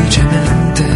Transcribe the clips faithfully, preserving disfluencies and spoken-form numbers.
semplicemente,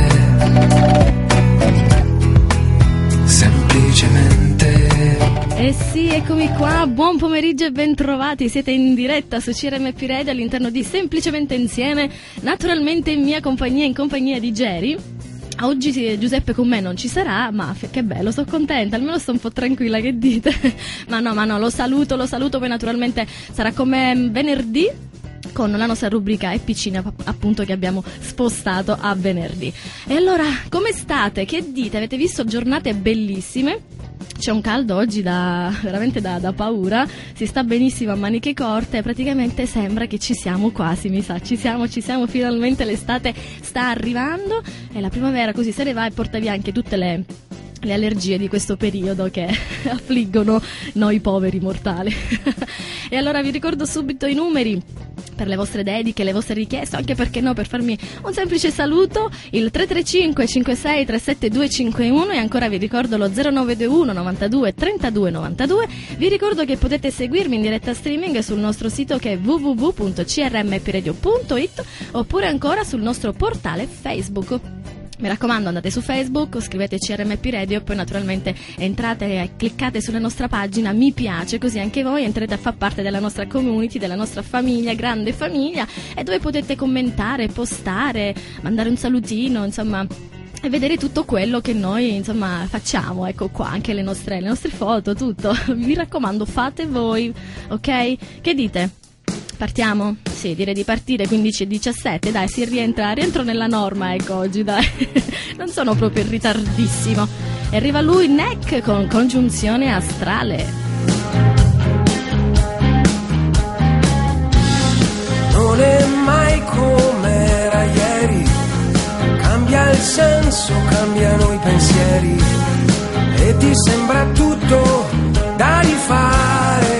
semplicemente. Eh sì, eccomi qua, buon pomeriggio e ben trovati, siete in diretta su C R M P Radio all'interno di Semplicemente Insieme, naturalmente in mia compagnia, in compagnia di Geri. Oggi Giuseppe con me non ci sarà, ma che bello, sono contenta, almeno sto un po' tranquilla, che dite? ma no, ma no, lo saluto, lo saluto, poi naturalmente sarà come venerdì con la nostra rubrica E Piccina, appunto, che abbiamo spostato a venerdì. E allora, come state? Che dite? Avete visto giornate bellissime? C'è un caldo oggi da veramente da, da paura, si sta benissimo a maniche corte, praticamente sembra che ci siamo quasi, mi sa, ci siamo, ci siamo, finalmente l'estate sta arrivando e la primavera così se ne va e porta via anche tutte le... le allergie di questo periodo che affliggono noi poveri mortali. E allora vi ricordo subito i numeri per le vostre dediche, le vostre richieste, anche perché no, per farmi un semplice saluto, il tre tre cinque cinque sei tre sette due cinque uno, e ancora vi ricordo lo zero nove due uno novantadue trentadue novantadue. Vi ricordo che potete seguirmi in diretta streaming sul nostro sito che è w w w punto c r m p radio punto i t oppure ancora sul nostro portale Facebook. Mi raccomando, andate su Facebook, scrivete C R M P Radio e poi naturalmente entrate e cliccate sulla nostra pagina mi piace, così anche voi entrete a far parte della nostra community, della nostra famiglia, grande famiglia, e dove potete commentare, postare, mandare un salutino, insomma, e vedere tutto quello che noi, insomma, facciamo. Ecco qua anche le nostre, le nostre foto, tutto. Vi raccomando, fate voi, ok? Che dite? Partiamo? Sì, direi di partire, quindici e diciassette, dai, si rientra, rientro nella norma, ecco, oggi, dai, non sono proprio in ritardissimo. E arriva lui, Neck, con Congiunzione Astrale. Non è mai come era ieri, cambia il senso, cambiano i pensieri, e ti sembra tutto da rifare.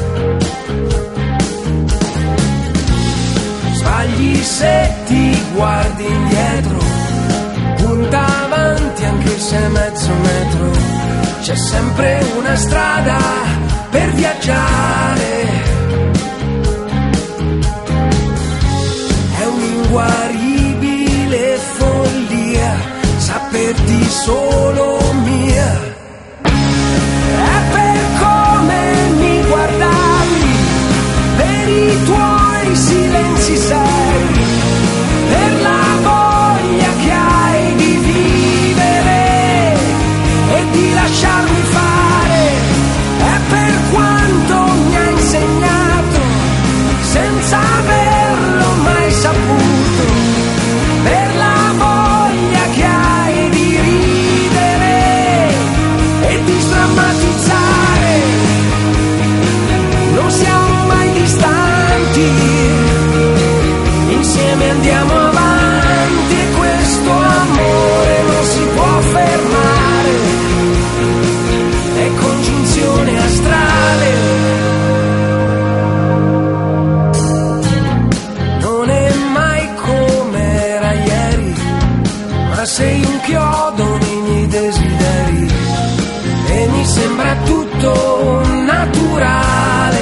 Sbagli se ti guardi indietro, punta avanti anche se è mezzo metro, c'è sempre una strada per viaggiare. È un'inguaribile follia saperti solo mia. È per come mi guardavi, per i tuoi silenzi seri, per la voglia che hai di vivere e di lasciarmi fare. È per quanto mi hai insegnato senza averlo mai saputo, per la voglia che hai di ridere e di sdrammatizzare. Non siamo mai distanti, insieme andiamo avanti e questo amore non si può fermare. È congiunzione astrale. Non è mai come era ieri, ma sei un chiodo nei miei desideri e mi sembra tutto naturale.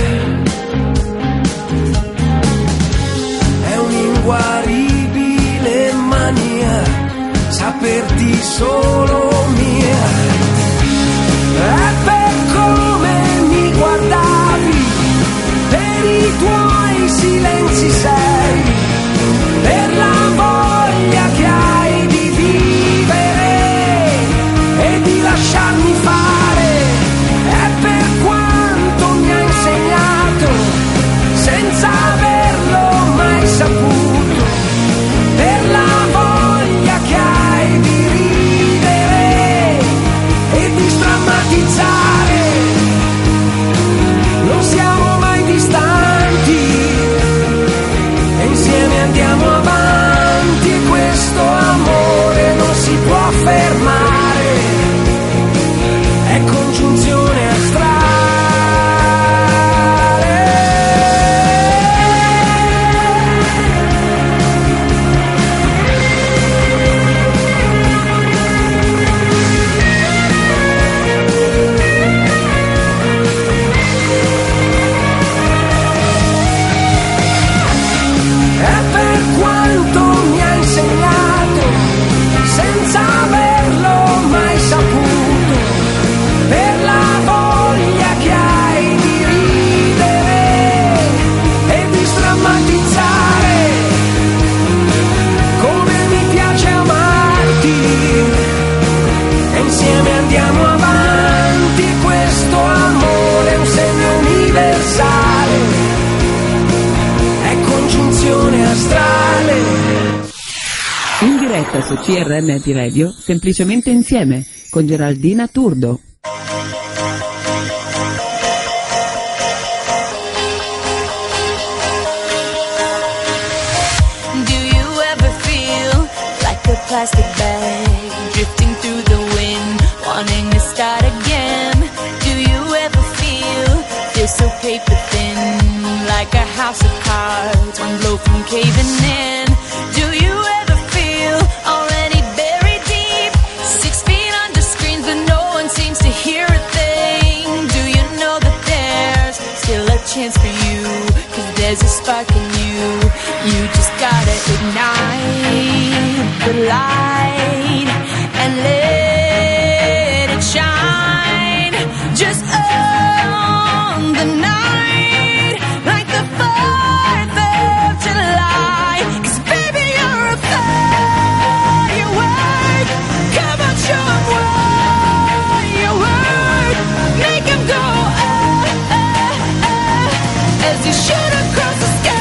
Inguaribile mania saperti solo mia. È per come mi guardavi, per i tuoi silenzi seri, per la voglia che hai di vivere e di lasciarmi fare. È per quanto mi hai insegnato senza averlo mai saputo, per la voglia che hai di ridere In diretta su C R M P Radio, semplicemente insieme, con Geraldina Turdo. Do you ever feel like a plastic bag drifting through the wind, wanting to start again? Do you ever feel feel so paper thin, like a house of cards, one blow from caving in? Do you ever feel already buried deep, six feet under screens but no one seems to hear a thing? Do you know that there's still a chance for you, 'cause there's a spark in you? You just gotta ignite the light and let it shine. Just own the night like the fourth of July. 'Cause baby, you're a firework. Come on, show 'em what you work. Make 'em go ah, ah, ah, as you shoot across the sky.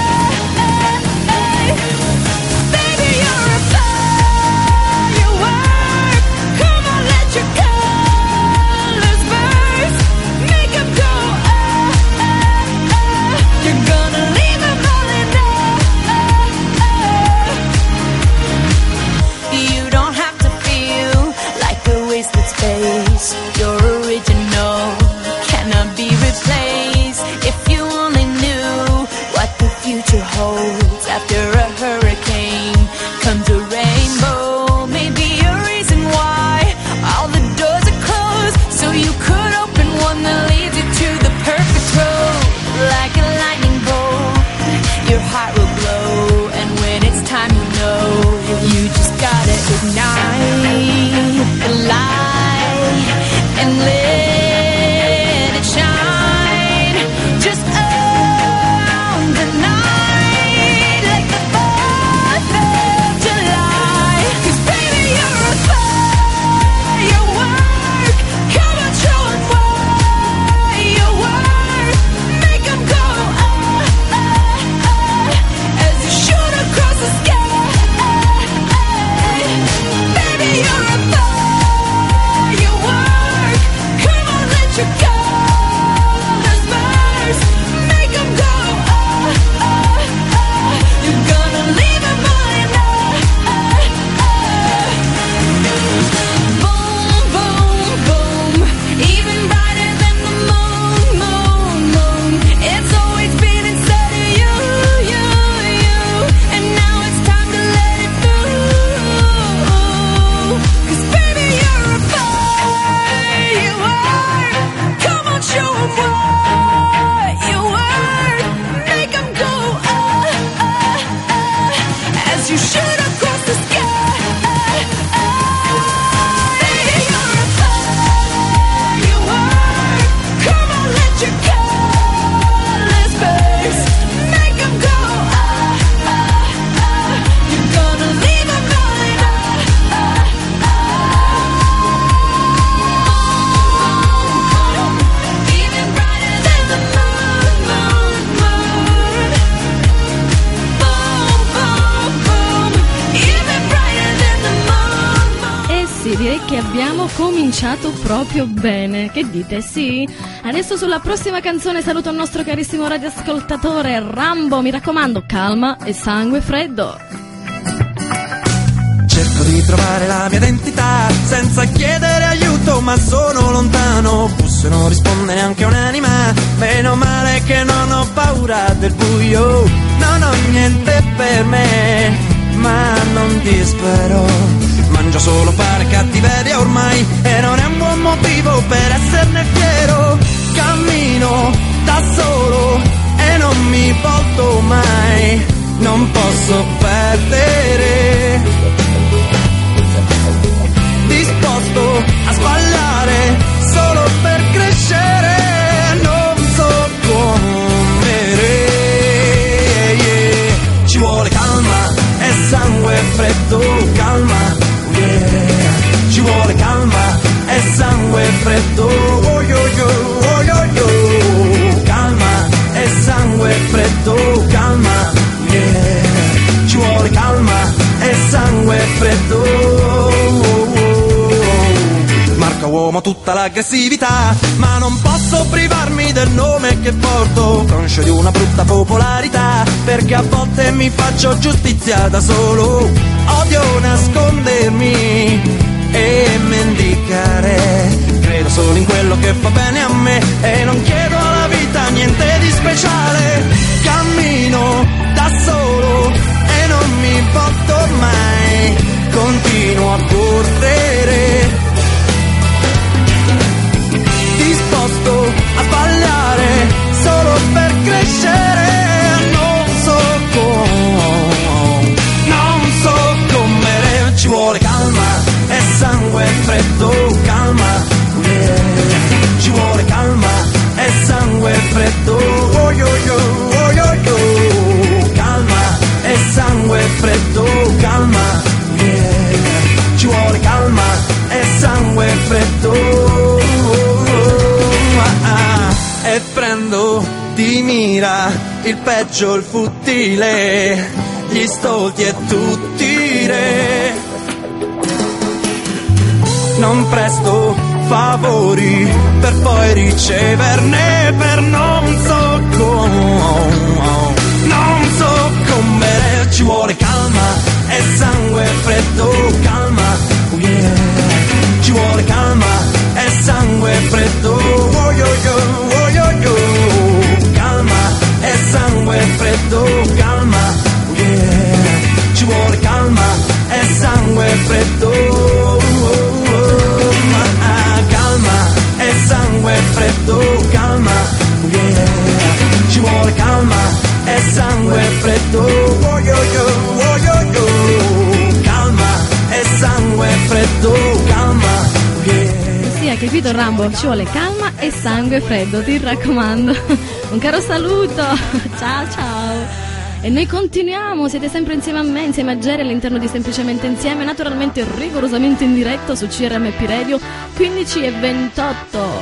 Baby, you're a firework. Come on, let your colors burst. Make 'em go ah, ah, ah. You're gonna leave 'em all in ah, ah. You don't have to feel like a wasted space. Your original cannot be replaced. If you only knew what the future holds, after a hurricane comes a rainbow. Maybe a reason why all the doors are closed, so you could open one that leads you to the perfect road. Like a lightning bolt, your heart will glow, and when it's time, you know you just gotta ignite the light and let it shine. Just own the night like the fourth of July. 'Cause baby, you're a firework. Come on, show 'em what you work. Make 'em go ah, ah, ah, as you shoot across the sky. Baby, you're a firework. Come on, let your colors burst. Make 'em go ah, ah, ah. You're gonna leave 'em all in ah, ah, ah. Boom, boom, boom. Even brighter than the moon, moon, moon. It's always been inside of you, you, you. And now it's time to let it through. 'Cause baby, you're a firework. Come on, show 'em what you work. Make 'em go ah, ah, ah, as you shoot across the sky. Baby, you're a firework. Come on, let your colors burst. Make 'em go ah, ah, ah. You're gonna leave 'em all in ah, ah, ah. Even brighter than the moon, moon, moon. Boom, boom, boom. Even brighter than the moon, moon. Eh sì, direi che abbiamo cominciato proprio bene. Che dite, sì? Adesso sulla prossima canzone saluto il nostro carissimo radioascoltatore Rambo. Mi raccomando, calma e sangue freddo. Cerco di trovare la mia identità senza chiedere aiuto, ma sono lontano. Busso e non risponde neanche un'anima. Meno male che non ho paura del buio. Non ho niente per me, ma non dispero. Mangio solo pane e cattiveria ormai, e non è un buon motivo per esserne fiero. Cammino da solo e non mi volto mai. Non posso perdere. Disposto a sbagliare solo per crescere. Non so come. Yeah. Ci vuole calma e sangue freddo. Calma, yeah. Ci vuole calma e sangue freddo. Oh yo yo, oh yo yo. Calma e sangue freddo. Calma, yeah. Ci vuole calma e sangue sangue freddo. Marca uomo tutta l'aggressività, ma non posso privarmi del nome che porto, conscio di una brutta popolarità, perché a volte mi faccio giustizia da solo. Odio nascondermi e mendicare, credo solo in quello che fa bene a me e non chiedo alla vita niente di speciale. Cammino da solo e non mi volto mai, continuo a correre, disposto a sbagliare solo per crescere. Non so come, non so come, ci vuole calma e sangue freddo, calma, yeah. Ci vuole calma e sangue freddo, oh yo yo, oh yo yo. Calma e sangue freddo, calma, yeah. Ci vuole calma e sangue freddo, ah, ah. E prendo di mira il peggio, il futile, gli stolti e tutti i re. Non presto favori per poi riceverne per non so come, non so come. Ci vuole calma e sangue freddo, calma, oh yeah. Ci vuole calma e sangue freddo, oh yo yo, oh yo yo. Calma e sangue freddo, calma, oh yeah. Ci vuole calma e sangue freddo, oh, oh, oh. Ah, calma e sangue freddo, calma, oh yeah. Ci vuole calma e sangue freddo, oh yo yo, oh yo yo. Calma e sangue freddo, calma, oh yeah. Sì, hai capito Rambo, ci vuole calma e sangue freddo, ti raccomando. Un caro saluto, ciao ciao. E noi continuiamo, siete sempre insieme a me, insieme a Jerry all'interno di Semplicemente Insieme, naturalmente rigorosamente in diretta su C R M P Radio quindici e ventotto.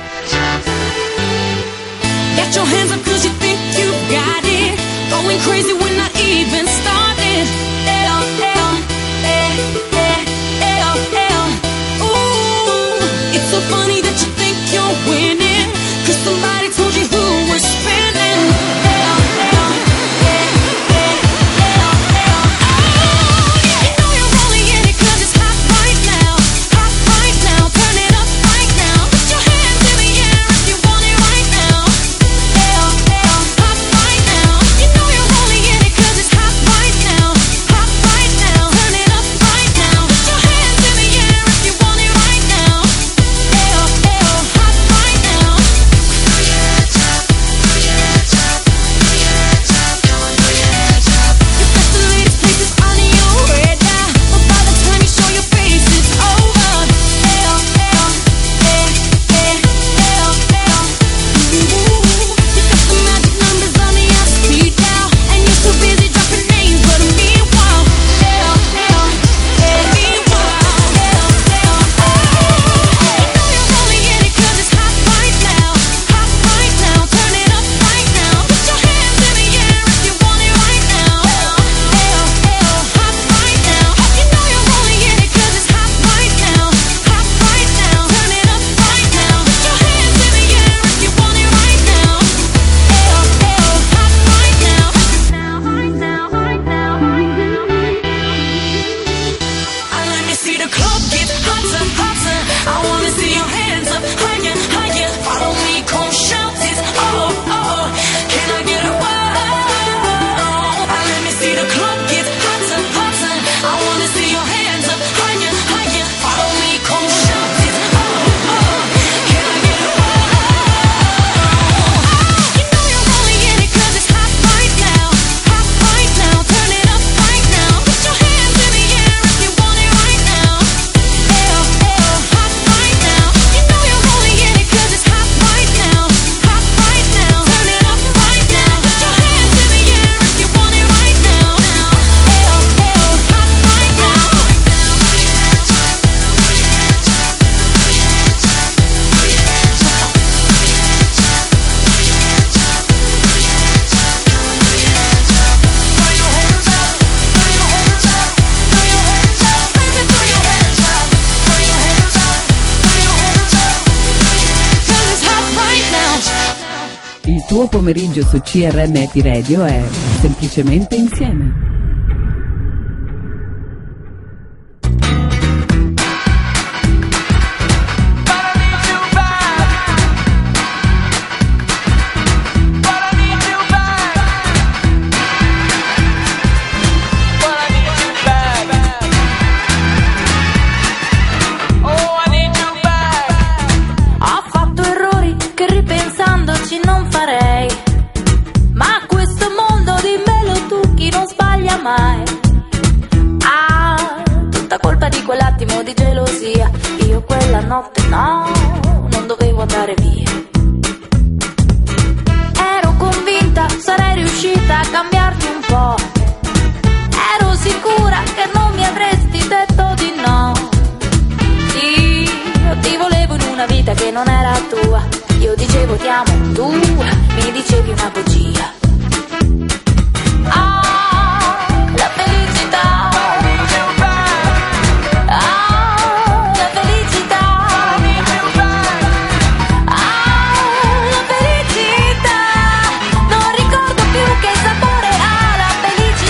Get your hands up 'cause you think you got it. Going crazy when not even started. Hell, hell, eh, eh, hell, hell. Ooh, it's so funny that you think you're winning 'cause somebody told you who was spinning. Hell, hell, eh, eh, hell, hell. Oh, you know you're only in it 'cause it's hot right now. Hot right now, turn it up right now. Put your hands in the air if you want it right now. Hell, hell, hot right now. You know you're only in it 'cause it's hot right now. tuo pomeriggio su C R M P Radio è Semplicemente Insieme. Non farei, ma questo mondo dimmelo tu, chi non sbaglia mai. Ah, tutta colpa di quell'attimo di gelosia. Io quella notte no, non dovevo andare via. Ero convinta sarei riuscita a cambiarti un po'. Ero sicura che non mi avresti detto di no. Io ti volevo in una vita che non era tua. Io dicevo ti amo, tu mi dicevi una bugia. Ah, la felicità. Ah, la felicità. Ah, la felicità. Non ricordo più che sapore ha la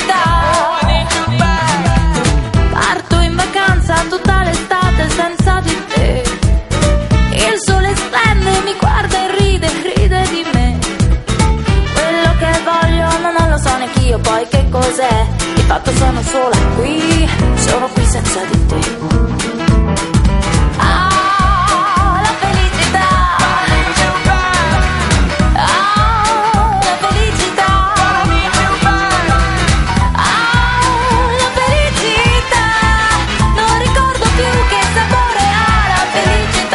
felicità. Parto in vacanza tutta l'estate senza di te. Il sole splende, mi guarda e ride, ride di me. Quello che voglio no, non lo so neanch'io, poi che cos'è? Di fatto sono sola qui, sono qui senza di te. Ah, la felicità. Ah, la felicità. Ah, la felicità. Non ricordo più che sapore ha la felicità.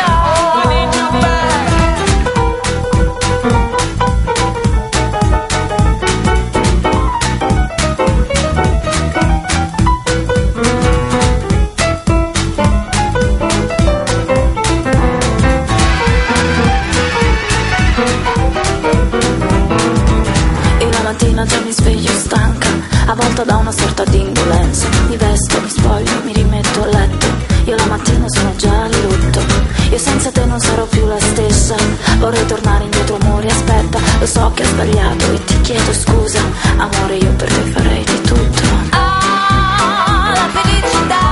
Già mi sveglio stanca, avvolta da una sorta di indolenza. Mi vesto, mi spoglio, mi rimetto a letto. Io la mattina sono già a lutto. Io senza te non sarò più la stessa. Vorrei tornare indietro, amore, aspetta. Lo so che ho sbagliato e ti chiedo scusa. Amore, io per te farei di tutto. Ah, la felicità.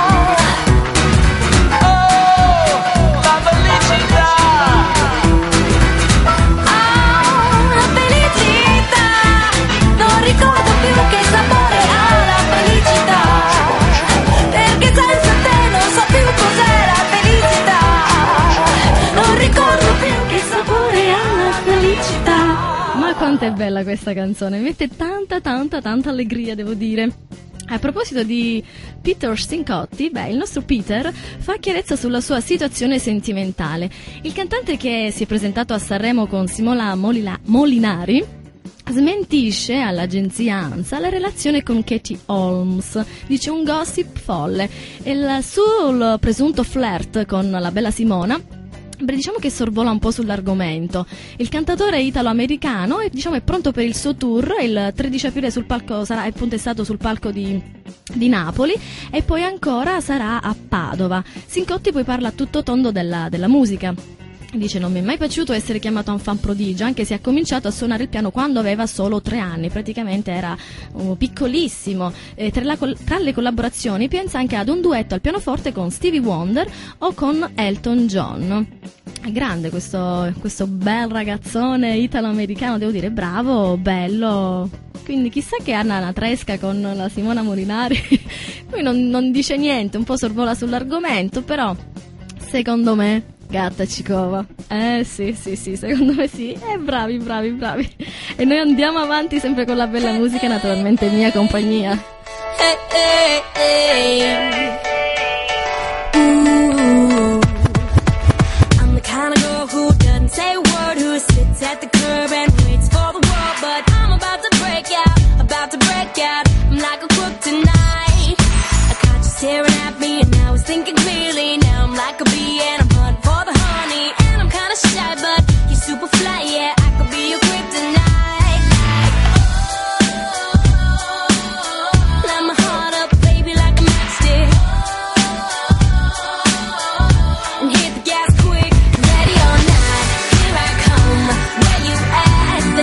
Oh, la felicità. Ricordo più che sapore ha la felicità. Perché senza te non so più cos'è la felicità. Non ricordo più che sapore ha la felicità. Ma quanto è bella questa canzone, mi mette tanta tanta tanta allegria, devo dire. A proposito di Peter Stincotti, beh, il nostro Peter fa chiarezza sulla sua situazione sentimentale. Il cantante, che si è presentato a Sanremo con Simona Molina- Molinari, smentisce all'agenzia ANSA la relazione con Katie Holmes. Dice un gossip folle. Il suo presunto flirt con la bella Simona, beh, diciamo che sorvola un po' sull'argomento. Il cantatore italo-americano è, diciamo, è pronto per il suo tour. Il tredici aprile sul palco sarà appunto stato sul palco di, di Napoli, e poi ancora sarà a Padova. Stincotti poi parla a tutto tondo della, della musica. Dice: non mi è mai piaciuto essere chiamato un fan prodigio, anche se ha cominciato a suonare il piano quando aveva solo tre anni, praticamente era uh, piccolissimo. E tra, la, tra le collaborazioni pensa anche ad un duetto al pianoforte con Stevie Wonder o con Elton John. È grande questo, questo bel ragazzone italo-americano, devo dire, bravo, bello. Quindi chissà che Anna Natresca con la Simona Molinari lui non, non dice niente, un po' sorvola sull'argomento, però secondo me gatta ci cova. Eh sì, sì, sì, secondo me sì. Eh bravi, bravi, bravi. E noi andiamo avanti sempre con la bella musica, naturalmente in mia compagnia. Hey, hey, hey. Ooh. I'm the kind of girl who doesn't say a word, who sits at the curb and waits for the world. But I'm about to break out, about to break out. I'm like a crook tonight. I caught you staring at me and I was thinking clearly. Now I'm like a bee and I'm hunting for the honey. And I'm kinda shy but you're super fly, yeah. I could be your kryptonite. Light my heart up, baby, like a matchstick. And hit the gas quick, ready or not, here I come. Where you at?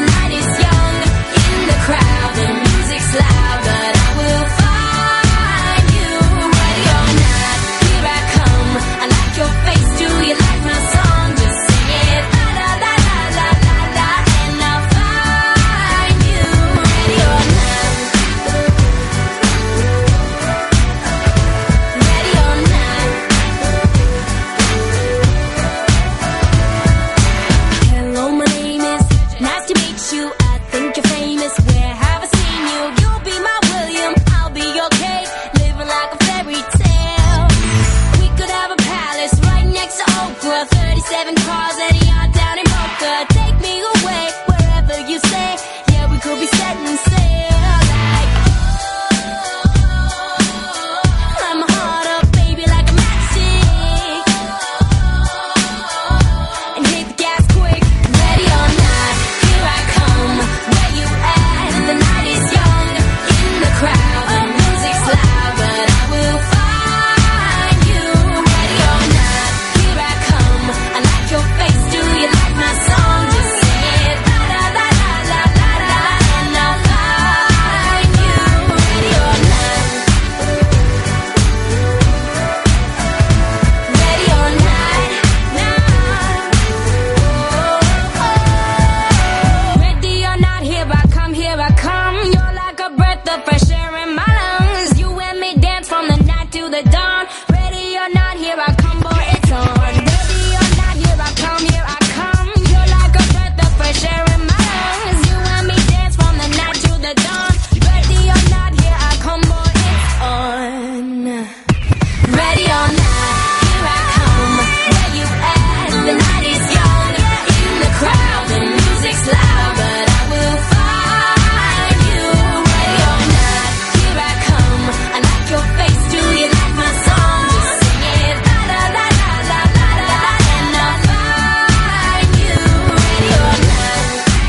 till the dawn. Ready or not, here I come, boy, it's on. Ready or not, here I come, here I come. You're like a breath of fresh air in my lungs. You and me dance from the night till the dawn. Ready or not, here I come, boy, it's on. Ready or not, here I come. Where you at? The night is young. In the crowd, the music's loud, but I will find you. Ready or not, here I come. I like your face, do you like my song? Just sing it, la la la la la la la la, and I'll find you. Ready or not,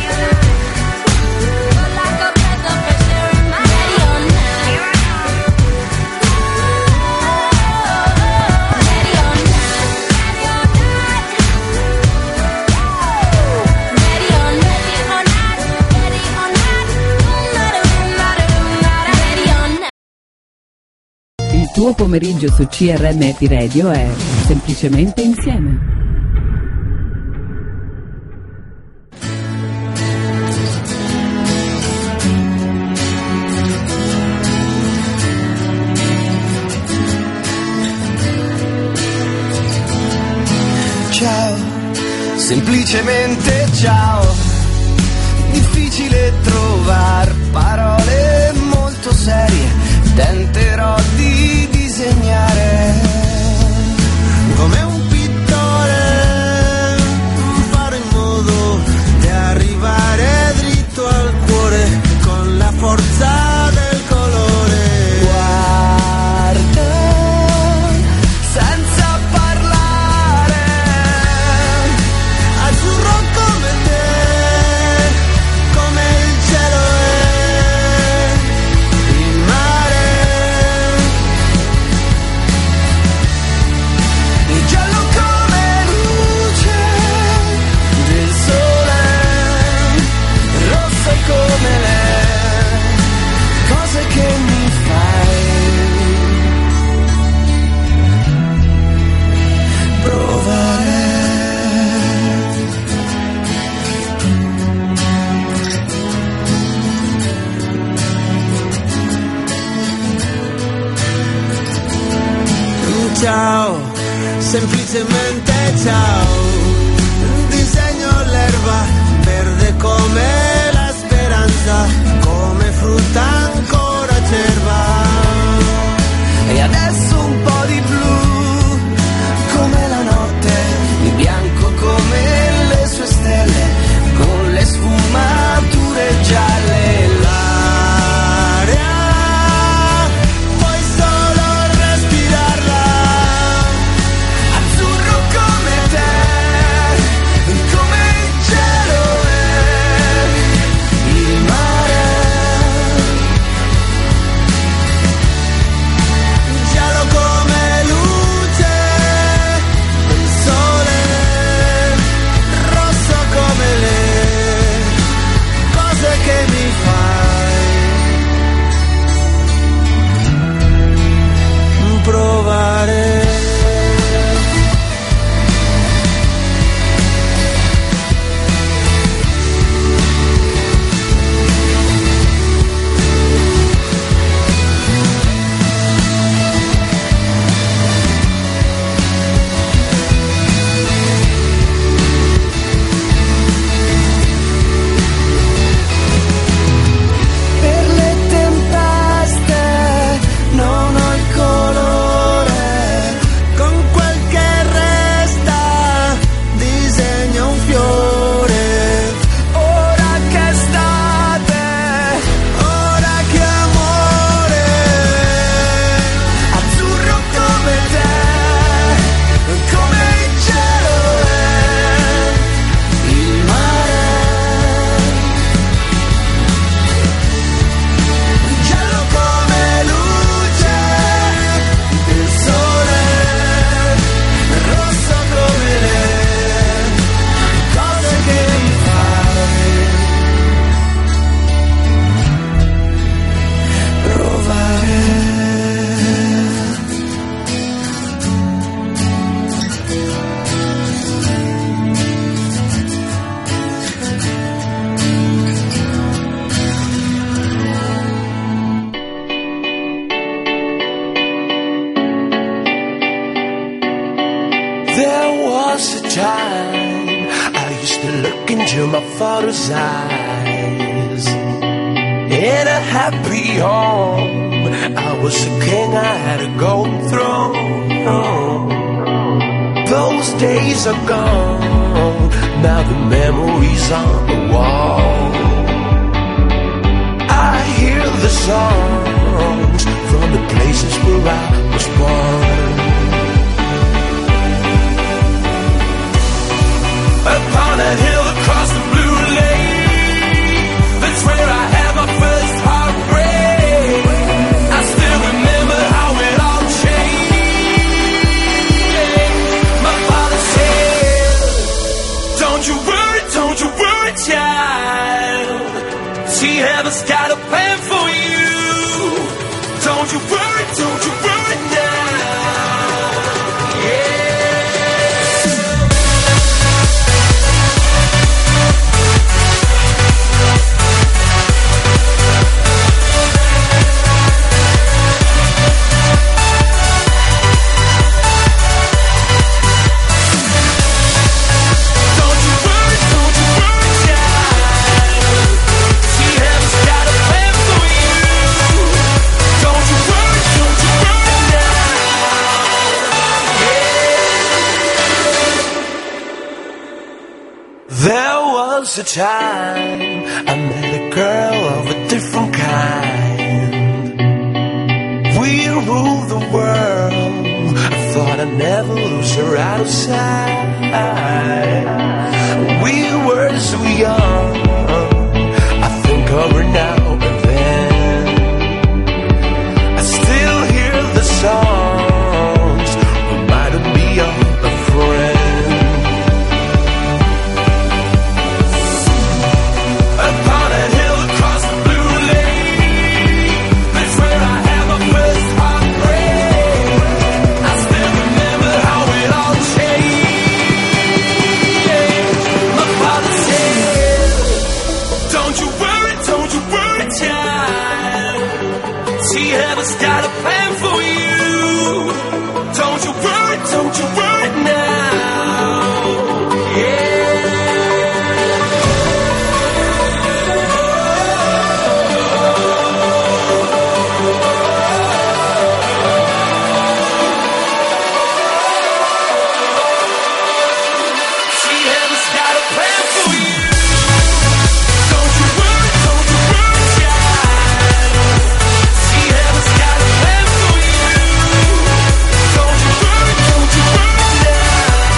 you're like a breath of fresh air in my. Ready or not, ready or not, ready or not, ready or not, ready or not, ready or not, ready or not. Il tuo pomeriggio su C R M P Radio è semplicemente insieme. Ciao, semplicemente ciao. Difficile trovar parole molto serie. Tenterò di disegnare come un pittore, farò in modo di arrivare dritto al cuore con la forza del colore. Guarda, senza parlare, azzurro come te, come il cielo è, il mare, il giallo come luce del sole, rosso come le cose che mi fai provare. Ciao, semplicemente ciao. Disegno l'erba verde come la speranza, come frutta ancora acerba. E adesso un po' di blu come la notte, di bianco come le sue stelle, con le sfumature gialle. L'aria puoi solo respirarla, azzurro come te, come il cielo è, was a time I used to look into my father's eyes. In a happy home, I was a king, I had a golden throne. Those days are gone, now the memories on the wall. I hear the songs from the places where I was born. Upon a hill across the blue lake, that's where I had my first heartbreak. I still remember how it all changed. My father said, don't you worry, don't you worry, child. See, heaven's got a plan for you. Don't you worry, don't you worry now. Yeah. A time I met a girl of a different kind. We ruled the world. I thought I'd never lose her out of sight. We were so young. I think of her now and then. I still hear the songs reminding me of a friend. Got a plan for you. Don't you worry, don't you worry now. Yeah. She has got a plan for you. Don't you worry, don't you worry, child. She has got a plan for you. Don't you worry, don't you worry now.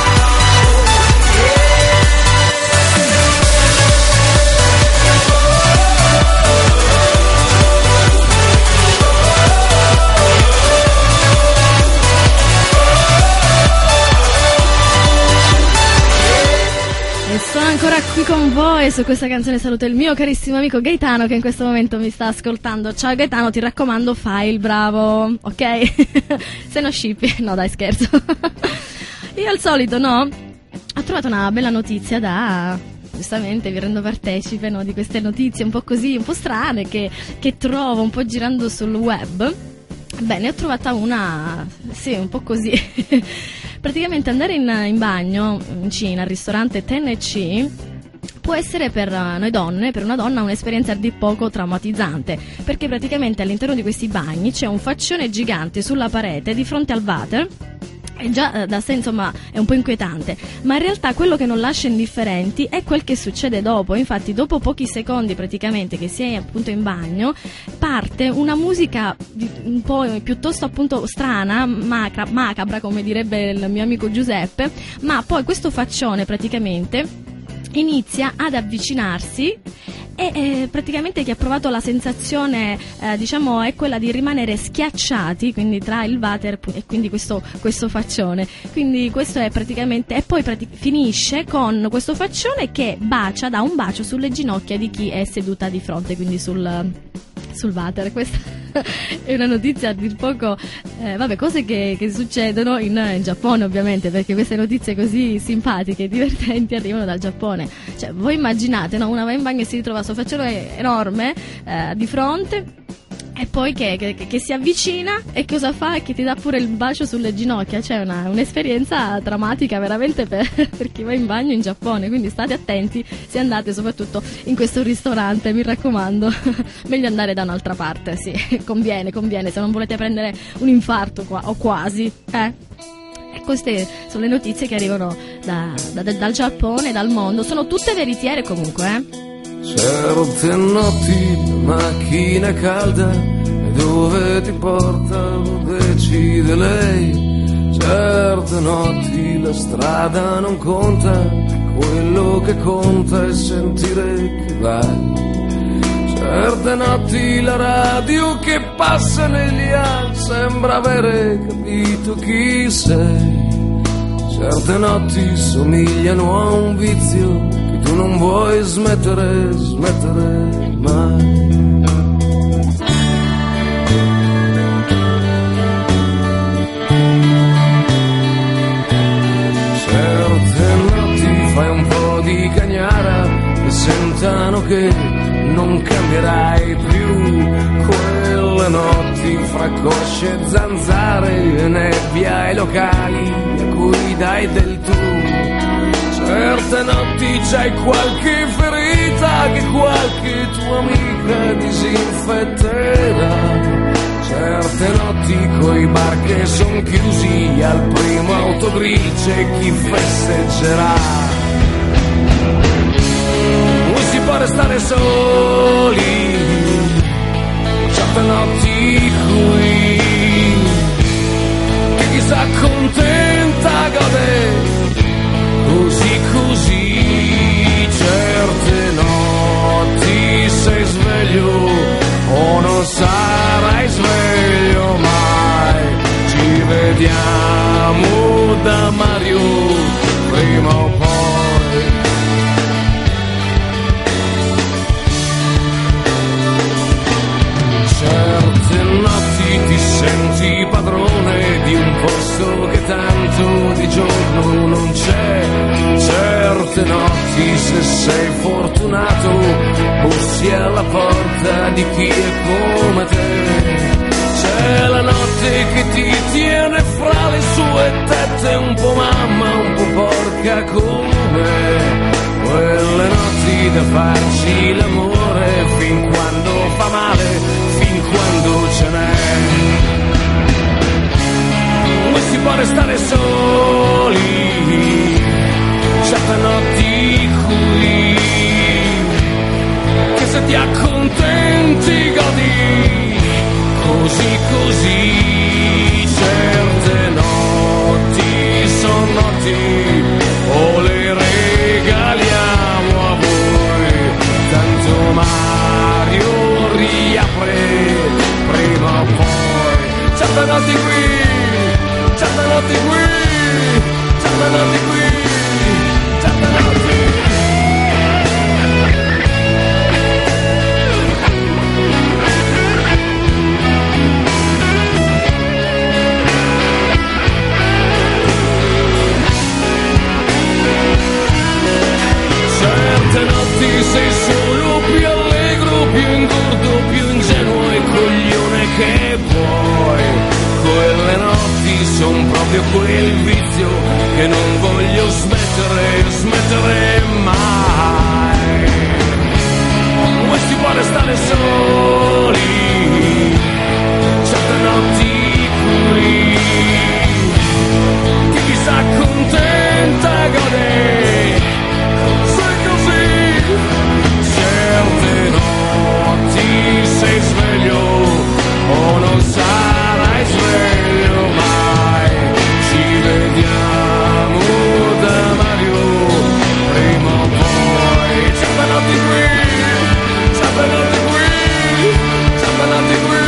E sono ancora qui con voi. Su questa canzone saluto il mio carissimo amico Gaetano che in questo momento mi sta ascoltando. Ciao Gaetano, ti raccomando, fai il bravo, ok? Se no scippi. No dai, scherzo. Io al solito, no, ho trovato una bella notizia da... Giustamente vi rendo partecipe, no, di queste notizie un po' così, un po' strane che, che trovo un po' girando sul web. Bene, ho trovata una, sì, un po' così. Praticamente andare in, in bagno in Cina, al ristorante T N C, può essere per noi donne, per una donna, un'esperienza a dir poco traumatizzante, perché praticamente all'interno di questi bagni c'è un faccione gigante sulla parete di fronte al water. E già da sé insomma è un po' inquietante, ma in realtà quello che non lascia indifferenti è quel che succede dopo. Infatti dopo pochi secondi praticamente che si è appunto in bagno parte una musica un po' piuttosto appunto strana, macra, macabra come direbbe il mio amico Giuseppe, ma poi questo faccione praticamente inizia ad avvicinarsi e eh, praticamente chi ha provato la sensazione eh, diciamo è quella di rimanere schiacciati, quindi tra il water e quindi questo, questo faccione, quindi questo è praticamente, e poi pratic- finisce con questo faccione che bacia, dà un bacio sulle ginocchia di chi è seduta di fronte, quindi sul, sul water. Questa è una notizia a dir poco, eh, vabbè, cose che, che succedono in, in Giappone ovviamente, perché queste notizie così simpatiche e divertenti arrivano dal Giappone. Cioè voi immaginate, no? Una va in bagno e si ritrova questo faccione enorme eh, di fronte e poi che, che, che si avvicina e cosa fa? Che ti dà pure il bacio sulle ginocchia. C'è una, un'esperienza drammatica veramente per, per chi va in bagno in Giappone, quindi state attenti se andate soprattutto in questo ristorante, mi raccomando. Meglio andare da un'altra parte, sì, conviene, conviene, se non volete prendere un infarto qua, o quasi, eh. E queste sono le notizie che arrivano da, da, dal Giappone, dal mondo, sono tutte veritiere comunque, eh. Certe notti la macchina è calda e dove ti porta lo decide lei. Certe notti la strada non conta, quello che conta è sentire che vai. Certe notti la radio che passa negli anni sembra avere capito chi sei. Certe notti somigliano a un vizio tu non vuoi smettere, smettere mai. Certe notti fai un po' di cagnara e sentano che non cambierai più. Quelle notti fra cosce e zanzare e nebbia ai locali a cui dai del tu. Certe notti c'hai qualche ferita che qualche tua amica disinfetterà. Certe notti coi bar che son chiusi al primo autogrill c'è chi festeggerà. Non si può restare soli, certe notti qui che chi s'accontenta gode. Così così, certe notti sei sveglio o non sarai sveglio mai. Ci vediamo da Mario prima o poi. Certe notti ti senti padrone di un posto che tanto di giorno non c'è. Certe notti se sei fortunato bussi alla porta di chi è come te. C'è la notte che ti tiene fra le sue tette un po' mamma, un po' porca come. Quelle notti da farci l'amore fin quando fa male, fin quando ce n'è. Non si può restare soli, certe notti qui che se ti accontenti godi. Così così, certe notti son notti o le regaliamo a voi. Tanto Mario riapre prima o poi. Certe notti qui, certe notti qui, certe notti qui, certe notti. Certe notti sei solo più allegro, più ingordo, più ingenuo e coglione che vuoi. Quelle notti son proprio quel vizio che non voglio smettere, smettere mai. Non si può restare soli, certe notti qui che chi s'accontenta gode. Sei così, certe notti sei sveglio o non sarai sveglio mai. Ci vediamo da Mario prima o poi. Certe notti qui, certe notti qui, certe notti qui.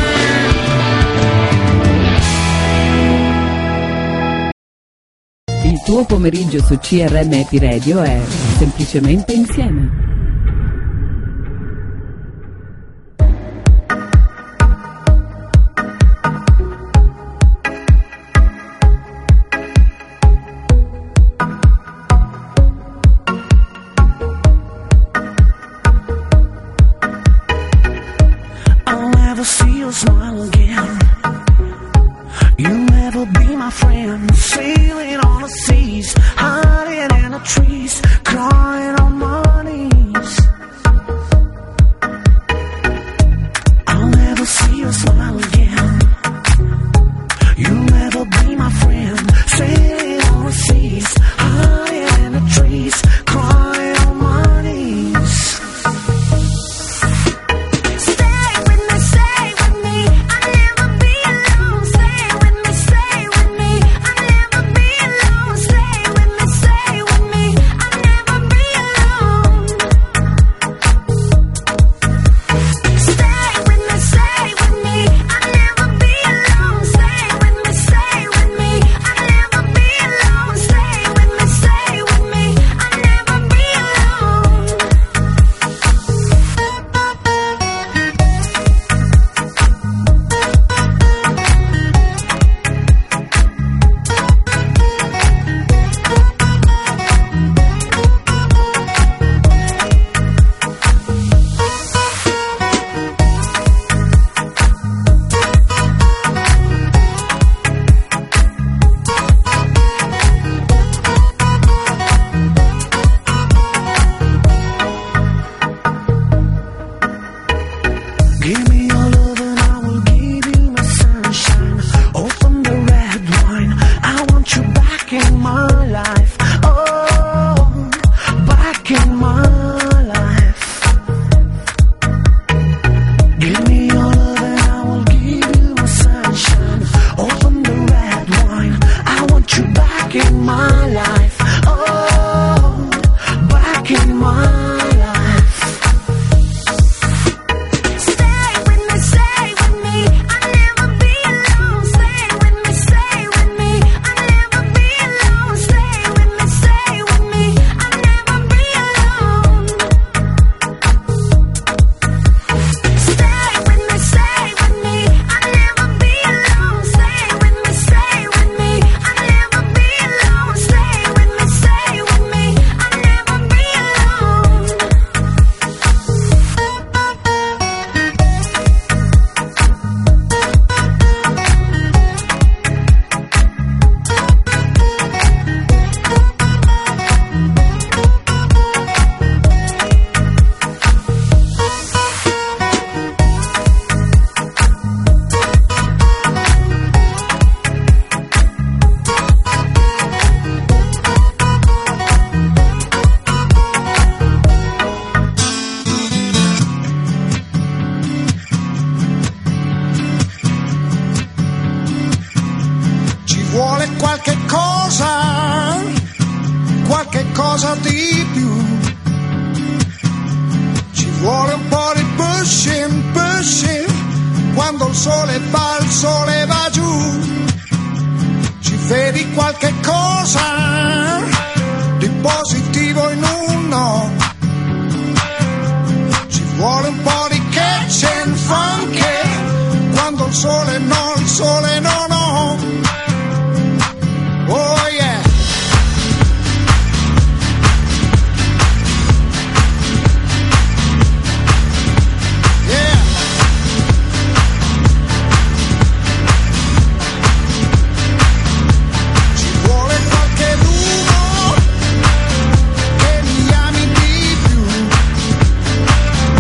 Il tuo pomeriggio su C R M P Radio è semplicemente insieme. I'll never feel my friend, sailing on the seas, hiding in the trees, crying on my knees. I'll never see your smile again. You'll never be my friend, sailing on the seas, hiding in the trees, crying on my knees.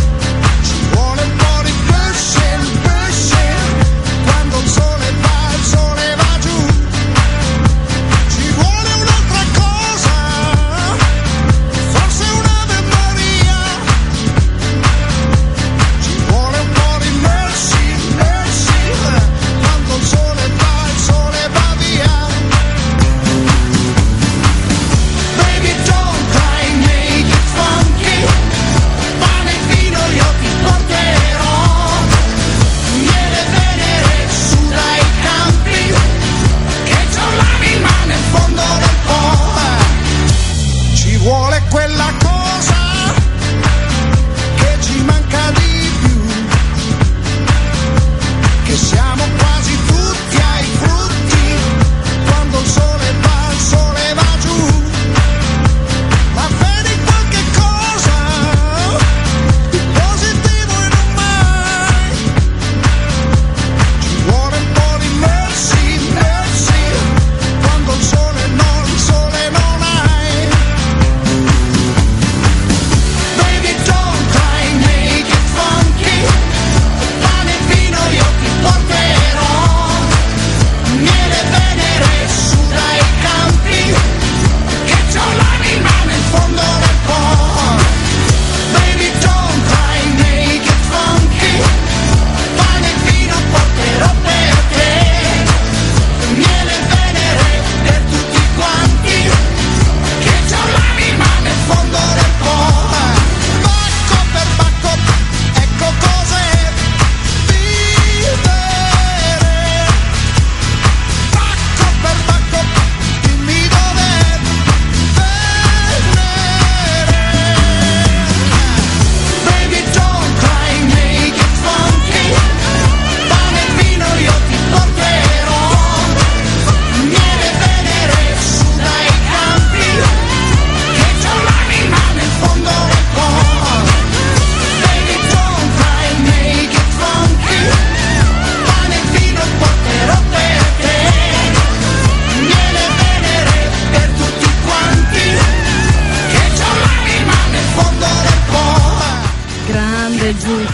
Quando il sole va al sole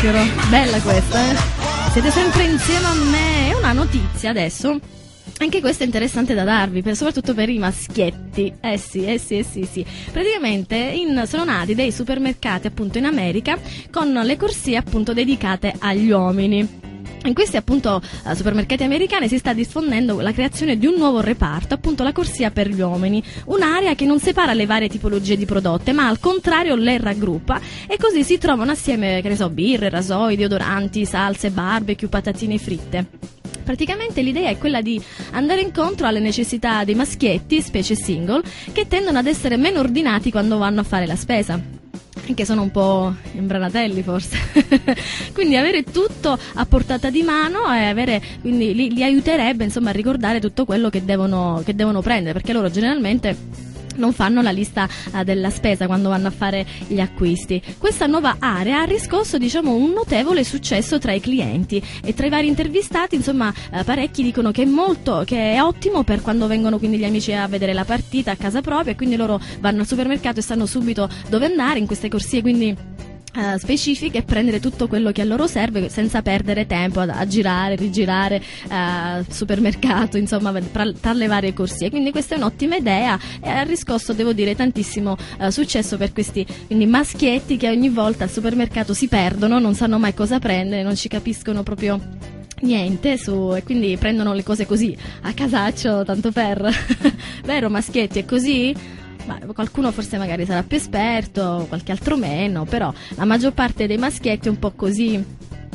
zucchero. Bella questa, eh? Siete sempre insieme a me. È una notizia adesso. Anche questo è interessante da darvi, per, soprattutto per i maschietti. Eh sì, eh sì, eh sì, sì. Praticamente in, sono nati dei supermercati appunto in America con le corsie appunto dedicate agli uomini. In questi appunto supermercati americani si sta diffondendo la creazione di un nuovo reparto, appunto la corsia per gli uomini, un'area che non separa le varie tipologie di prodotti, ma al contrario le raggruppa, e così si trovano assieme, che ne so, birre, rasoi, deodoranti, salse, barbecue, patatine fritte. Praticamente l'idea è quella di andare incontro alle necessità dei maschietti, specie single, che tendono ad essere meno ordinati quando vanno a fare la spesa. Che sono un po' imbranatelli forse. Quindi avere tutto a portata di mano e avere, quindi li, li aiuterebbe insomma a ricordare tutto quello che devono, che devono prendere, perché loro generalmente non fanno la lista uh, della spesa quando vanno a fare gli acquisti. Questa nuova area ha riscosso, diciamo, un notevole successo tra i clienti, e tra i vari intervistati, insomma, uh, parecchi dicono che è molto, che è ottimo per quando vengono quindi gli amici a vedere la partita a casa propria, e quindi loro vanno al supermercato e sanno subito dove andare in queste corsie, quindi Uh, specifiche, e prendere tutto quello che a loro serve senza perdere tempo a, a girare, rigirare uh, supermercato, insomma, tra, tra le varie corsie. Quindi questa è un'ottima idea e ha riscosso, devo dire, tantissimo uh, successo per questi quindi maschietti che ogni volta al supermercato si perdono, non sanno mai cosa prendere, non ci capiscono proprio niente su, e quindi prendono le cose così a casaccio, tanto per. Vero maschietti, è così? Ma qualcuno forse magari sarà più esperto, qualche altro meno, però la maggior parte dei maschietti è un po' così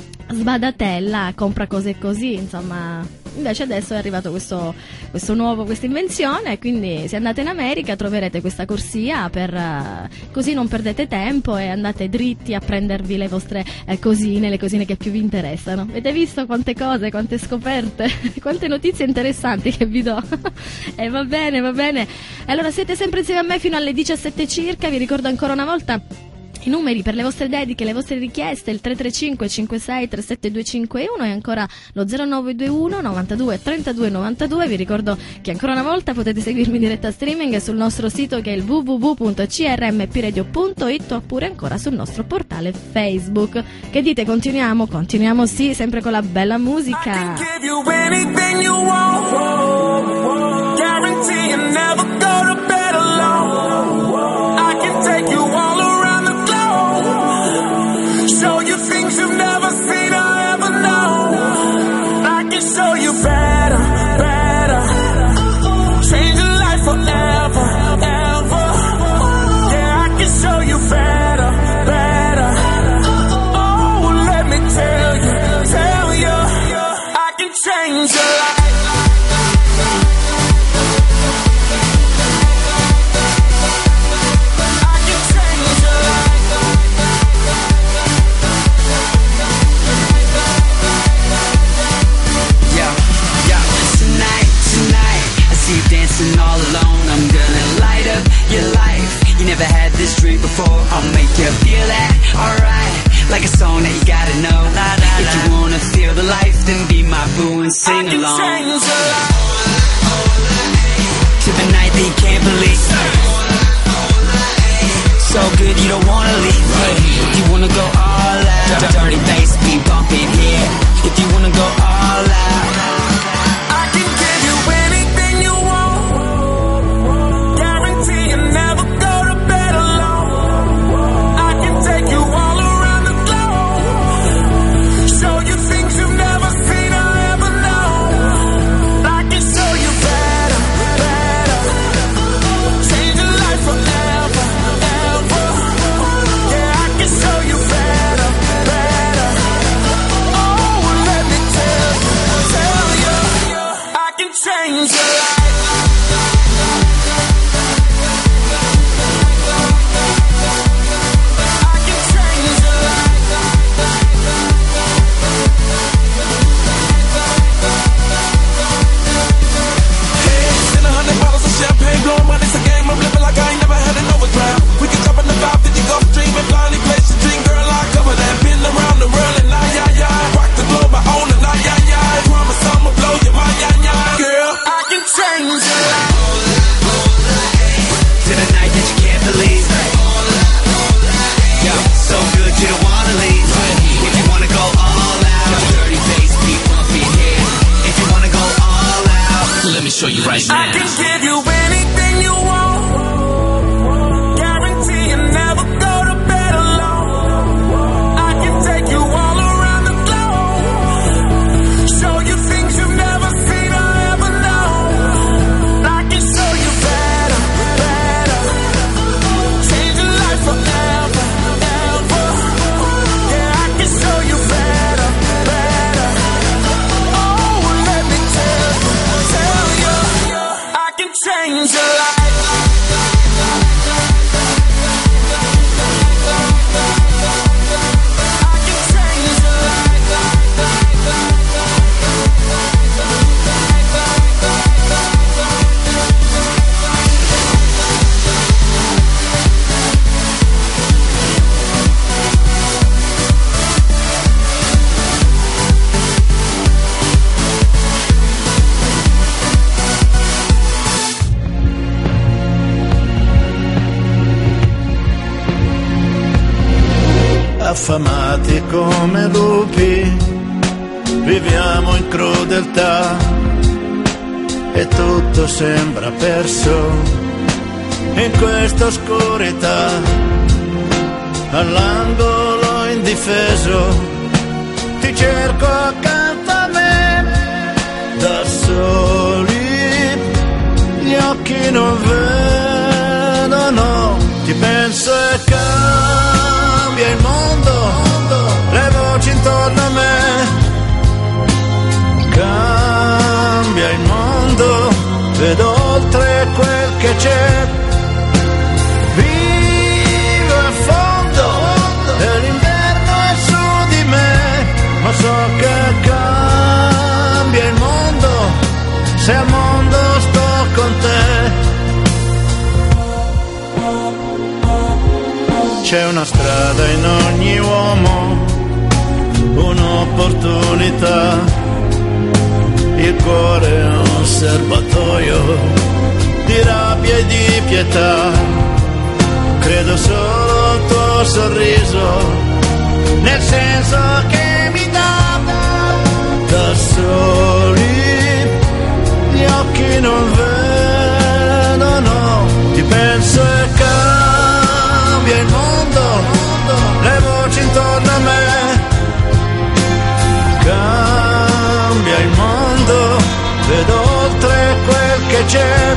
sbadatella, compra cose così, insomma. Invece adesso è arrivato questo, questo nuovo, questa invenzione, e quindi se andate in America troverete questa corsia per uh, così non perdete tempo e andate dritti a prendervi le vostre eh, cosine, le cosine che più vi interessano. Avete visto quante cose, quante scoperte, quante notizie interessanti che vi do. E eh, va bene, va bene. Allora siete sempre insieme a me fino alle diciassette circa, vi ricordo ancora una volta i numeri per le vostre dediche, le vostre richieste, il tre tre cinque cinque sei tre sette due cinque uno e ancora lo zero nove due uno novantadue trentadue novantadue. Vi ricordo che ancora una volta potete seguirmi in diretta streaming sul nostro sito, che è il w w w punto c r m p radio punto i t, oppure ancora sul nostro portale Facebook. Che dite, continuiamo? Continuiamo, sì, sempre con la bella musica. Show you things you've never seen or ever known. I can show you better, better. Change your life forever, ever. Yeah, I can show you better, better. Oh, let me tell you, tell you, I can change your life. All alone, I'm gonna light up your life. You never had this drink before, I'll make you feel that, alright. Like a song that you gotta know. La, la, if you wanna feel the life, then be my boo and sing I along. Can change your life. To the night that you can't believe. So good you don't wanna leave. If you wanna go all out, dirty bass be bumping here. If you wanna go all out, change your life. If you I can give you anything you want. Guarantee you never go to bed alone. I can take you all around the globe. Show you things you've never seen or ever known. I can show you better, better. Change your life forever, ever. Yeah, I can show you better, better. Oh, let me tell you, tell you, I can change your life. Affamati come lupi, viviamo in crudeltà e tutto sembra perso in questa oscurità. All'angolo indifeso ti cerco accanto a me, da soli gli occhi non vedono, ti penso e cambia il mondo, le voci intorno a me, cambia il mondo, vedo oltre quel che c'è, vivo a fondo e l'inverno è su di me, ma so che cambia il mondo, se al mondo sto con te. C'è una strada in ogni uomo, un'opportunità, il cuore è un serbatoio di rabbia e di pietà, credo solo al tuo sorriso, nel senso che mi dà, da soli gli occhi non vedono, ti penso e cambia il mondo, le voci intorno a me, cambia il mondo, vedo oltre quel che c'è,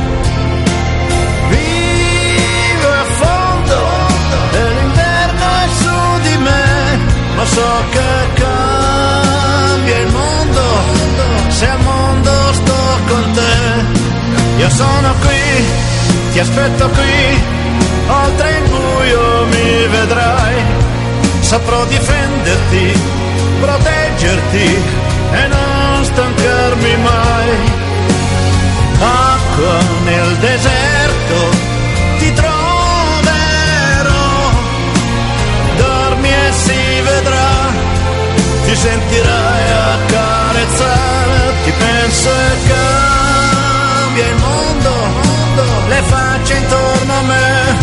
vivo a fondo e l'inverno è su di me, ma so che cambia il mondo, se al mondo sto con te. Io sono qui, ti aspetto qui, oltre il buio mi vedrai, saprò difenderti, proteggerti e non stancarmi mai. Acqua nel deserto ti troverò, dormi e si vedrà, ti sentirai accarezzare, ti penso e cambia il mondo, le facce intorno a me,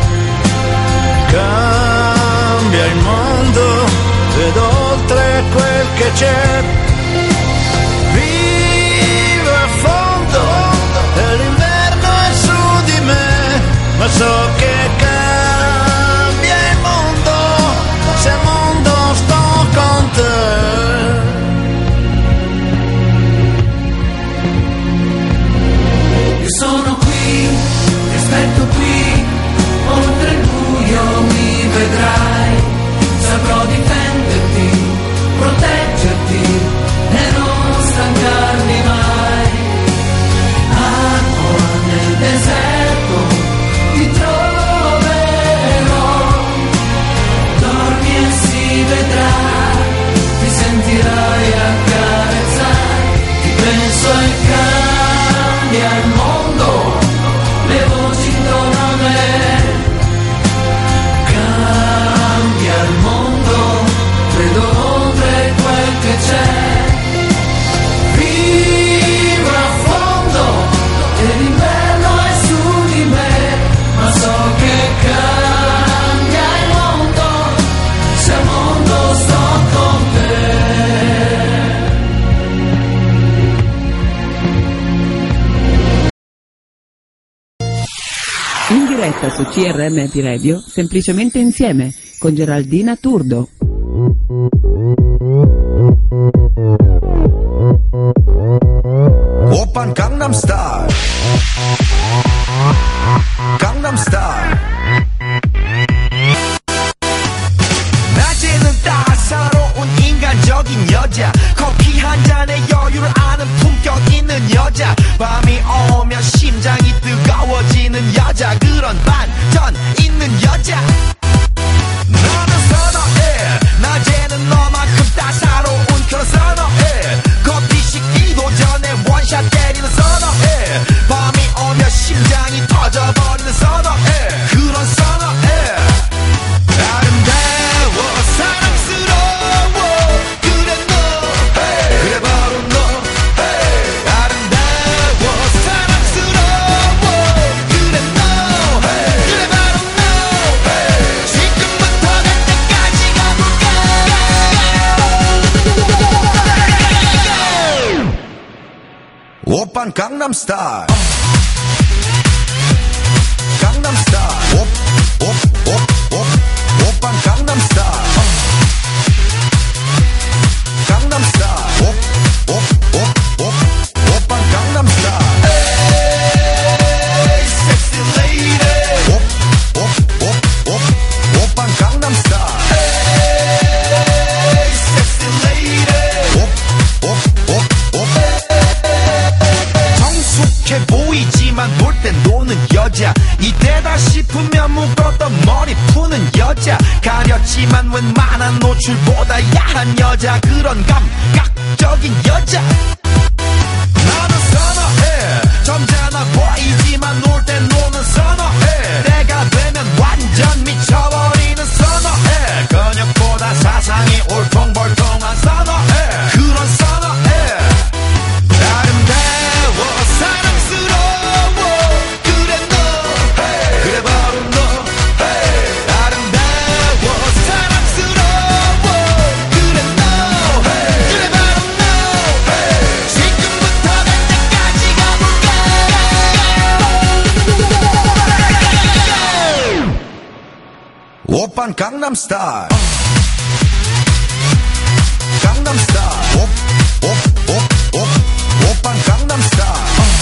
cambia il mondo, vedo oltre quel che c'è, vivo a fondo e l'inverno è su di me, ma so che cambia il mondo, se al mondo sto con te. Io sono qui, ti aspetto qui, oltre il buio mi vedrai, saprò difenderti, proteggerti e non stancarmi mai. Acqua nel deserto ti troverò, dormi e si vedrà, ti sentirai accarezzare, ti penso e cambia il mondo, le voci intorno a me, cambia il mondo, vedo oltre quel che diretta su C R M P Radio, semplicemente insieme, con Geraldina Turdo. 오빤 강남스타일 강남스타일 낮에는 따사로운 인간적인 여자 커피 한 잔에 여유를 아는 품격 있는 여자 밤이 오면 심장이 뜨거워지는 여자 그런 반전 있는 여자 너는 선어해 낮에는 너만큼 따사로운 그런 선어해 커피 식기도 전에 원샷 때리는 선어해 밤이 오면 심장이 터져버리는 선어해 그런 선어해 아름다워 사랑스러워 그래 너 hey. 그래 바로 너 hey. 아름다워 사랑스러워 그래 너 hey. 그래 바로 너 hey. 지금부터 갈 때까지 가볼까 오빤 강남스타일 강남스타일 옵옵옵옵 오빤 강남스타일 강남스타일 옵옵옵옵 오빤 강남스타일 에이 섹시 레이디 옵옵옵옵 오빤 강남스타일 에이 섹시 레이디 옵옵옵옵 정숙해 보이지만 놀 땐 노는 여자 이때다 싶으면 묶었던 머리 푸는 여자 가렸지만 웬만한 노출보다 야한 여자 그런 감각적인 여자 나는 선어해 점잖아 보이지만 놀 땐 노는 선어해 내가 되면 완전 미쳐버리는 선어해 근육보다 사상이 올통벌통한 선어해 그런 선어해 아름다워 사랑스러워 그래 너 hey. 그래 바로 너 hey. 아름다워 사랑스러워 그래 너 hey. 그래 바로 너 hey. 지금부터 갈 때까지 가볼까 오빤 강남스타일 강남스타일 옵옵옵옵 오빤 강남스타일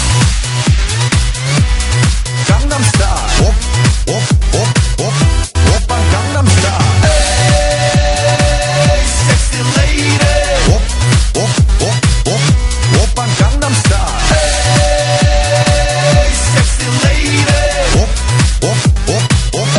강남스타일 옵옵옵옵 오빤 강남스타일 에이 섹시 레이디 옵옵옵옵 오빤 강남스타일 에이 섹시 레이디 옵옵옵옵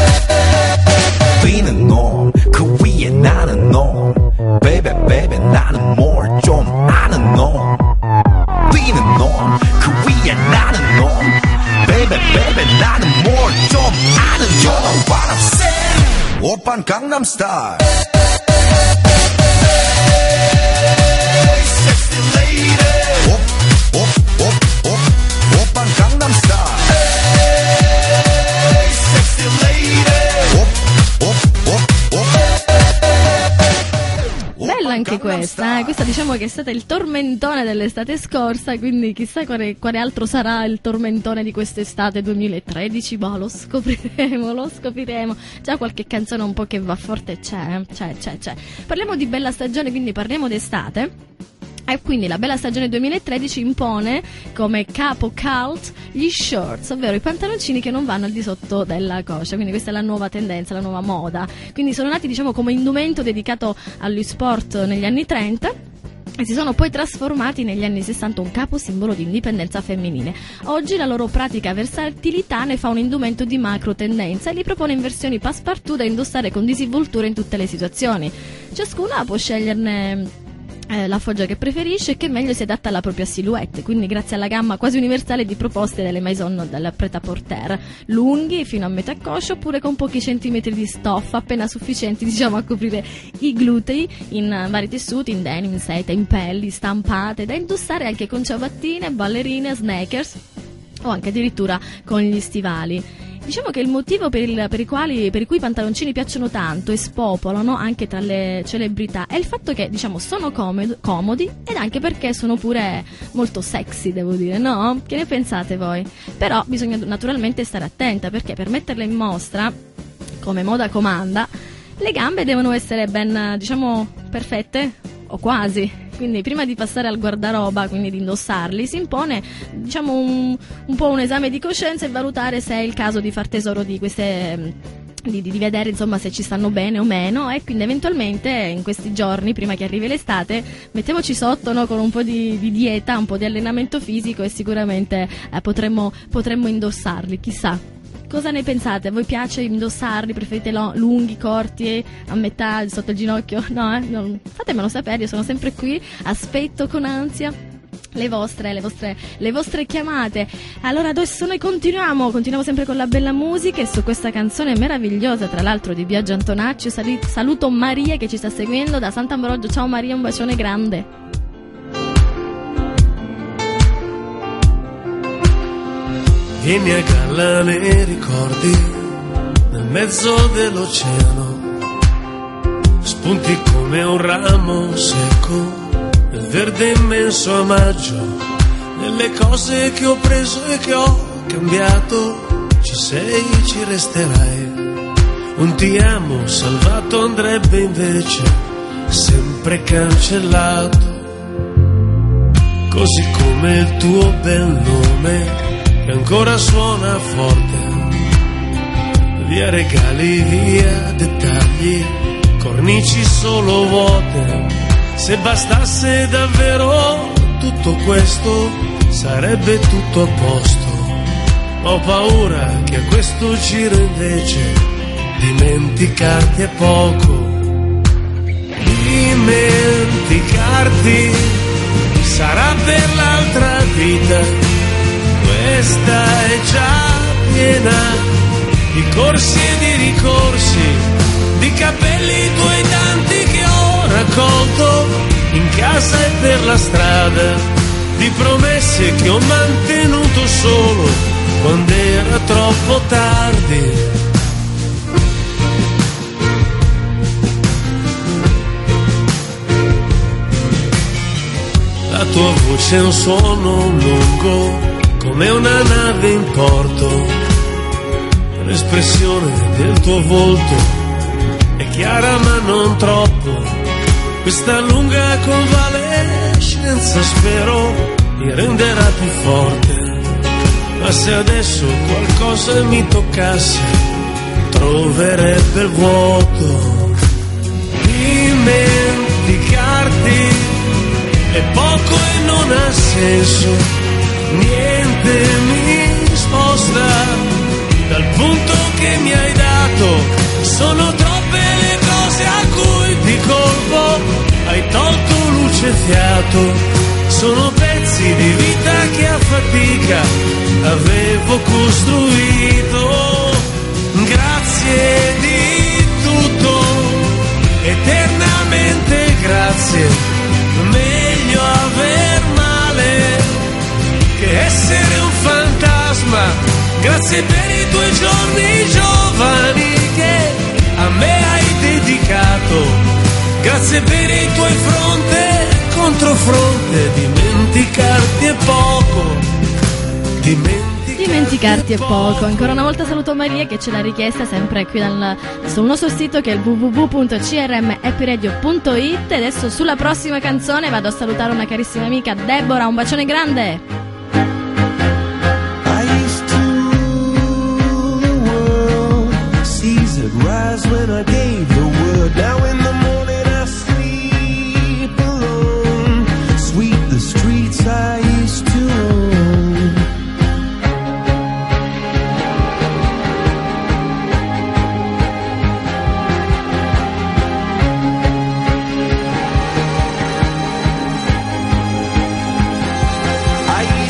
B는 놈 그 위에 나는 놈 Baby baby 나는 뭘 좀 아는 놈 B는 놈 그 위에 나는 놈 Baby baby 나는 뭘 좀 아는 놈 You know what I'm saying 오빤 강남스타일 Sexy lady 옵옵옵옵 오빤 강남스타일 Sexy lady 옵옵옵옵 Bella anche questa, eh? Questa diciamo che è stata il tormentone dell'estate scorsa, quindi chissà quale, quale altro sarà il tormentone di quest'estate duemilatredici, boh, lo scopriremo, lo scopriremo. Già qualche canzone un po' che va forte c'è, eh? c'è, c'è, c'è. Parliamo di bella stagione, quindi parliamo d'estate. E quindi la bella stagione duemilatredici impone come capo cult gli shorts, ovvero i pantaloncini che non vanno al di sotto della coscia, quindi questa è la nuova tendenza, la nuova moda. Quindi sono nati diciamo come indumento dedicato agli sport negli anni trenta e si sono poi trasformati negli anni sessanta un capo simbolo di indipendenza femminile. Oggi la loro pratica versatilità ne fa un indumento di macro tendenza e li propone in versioni passepartout da indossare con disinvoltura in tutte le situazioni. Ciascuna può sceglierne Eh, la foggia che preferisce e che meglio si adatta alla propria silhouette, quindi grazie alla gamma quasi universale di proposte delle maison del prêt-à-porter, lunghi fino a metà coscia oppure con pochi centimetri di stoffa appena sufficienti diciamo a coprire i glutei in vari tessuti, in denim, in seta, in pelli, stampate, da indossare anche con ciabattine, ballerine, sneakers o anche addirittura con gli stivali. diciamo che il motivo per, il, per, i quali, per cui i pantaloncini piacciono tanto e spopolano anche tra le celebrità è il fatto che, diciamo, sono comodi, comodi ed anche perché sono pure molto sexy, devo dire, no? Che ne pensate voi? Però bisogna naturalmente stare attenta, perché per metterle in mostra, come moda comanda, le gambe devono essere ben, diciamo, perfette o quasi. Quindi prima di passare al guardaroba, quindi di indossarli, si impone, diciamo, un, un po' un esame di coscienza e valutare se è il caso di far tesoro di queste, di, di vedere insomma se ci stanno bene o meno, e quindi eventualmente in questi giorni, prima che arrivi l'estate, mettiamoci sotto, no, con un po' di, di dieta, un po' di allenamento fisico, e sicuramente eh, potremmo, potremmo indossarli, chissà. Cosa ne pensate? A voi piace indossarli? Preferite lo, lunghi, corti, a metà, sotto il ginocchio? No, eh? Non, fatemelo sapere, io sono sempre qui, aspetto con ansia le vostre, le vostre, le vostre chiamate. Allora adesso noi continuiamo, continuiamo sempre con la bella musica, e su questa canzone meravigliosa, tra l'altro di Biagio Antonacci, sali, saluto Maria che ci sta seguendo da Sant'Ambrogio. Ciao Maria, un bacione grande. Vieni a galla nei ricordi, nel mezzo dell'oceano, spunti come un ramo secco, nel verde immenso a maggio, nelle cose che ho preso e che ho cambiato, ci sei, ci resterai. Un ti amo salvato andrebbe invece sempre cancellato, così come il tuo bel nome che ancora suona forte. Via regali, via dettagli, cornici solo vuote. Se bastasse davvero tutto questo, sarebbe tutto a posto. Ho paura che a questo giro invece dimenticarti è poco. Dimenticarti sarà per l'altra vita. Questa è già piena di corsi e di ricorsi, di capelli tuoi tanti che ho raccolto in casa e per la strada, di promesse che ho mantenuto solo quando era troppo tardi. La tua voce è un suono lungo come una nave in porto, l'espressione del tuo volto è chiara ma non troppo. Questa lunga convalescenza spero mi renderà più forte, ma se adesso qualcosa mi toccasse troverebbe il vuoto. Dimenticarti è poco e non ha senso, niente mi sposta dal punto che mi hai dato. Sono troppe le cose a cui di colpo hai tolto luce e fiato. Sono pezzi di vita che a fatica avevo costruito. Grazie di tutto, eternamente grazie. Meglio aver male che essere un fantasma. Grazie per i tuoi giorni giovani che a me hai dedicato. Grazie per i tuoi fronte contro fronte. Dimenticarti è poco. Dimenticarti, Dimenticarti è poco. Ancora una volta saluto Maria che ce l'ha richiesta sempre qui dal, sul nostro sito, che è il w w w punto c r m happy radio punto i t. Adesso sulla prossima canzone vado a salutare una carissima amica, Deborah, un bacione grande. Rise when I gave the word. Now in the morning I sleep alone. Sweep the streets I used to own. I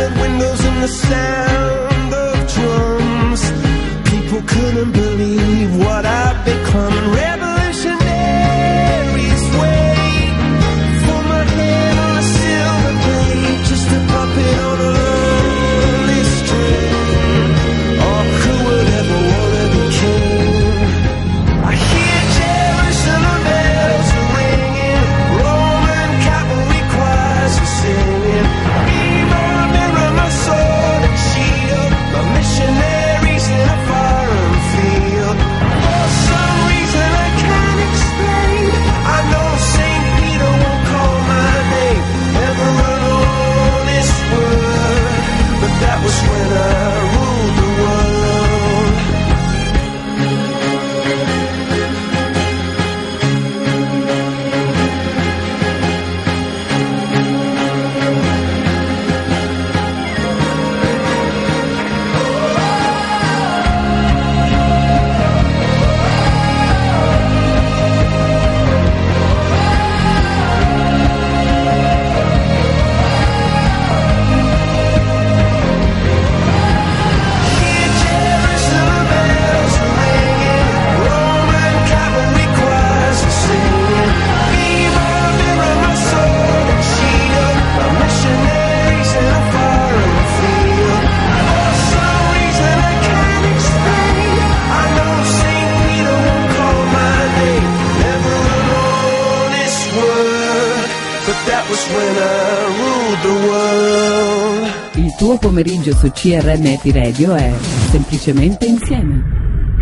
tinted windows and the sound of drums. People couldn't believe what I'd become. Revolutionaries wait for my head on a silver plate, just a puppet on a lonely string. Oh, who would ever wanna be king? I hear Jerusalem bells ringing, Roman cavalry choirs are singing. Be my mirror, my sword and shield, my missionaries in a foreign field. For some reason I can't explain, I know Saint Peter won't call my name, never an honest word, but that was when I ruled the world. Hear Jerusalem bells ringing, Roman cavalry choirs are singing. Be my mirror, my sword and shield, my missionaries in a foreign field. For some reason I can't explain, I know Saint Peter won't call my name, never an honest word, but that was when I ruled the world. Il tuo pomeriggio su C R M P Radio è semplicemente insieme.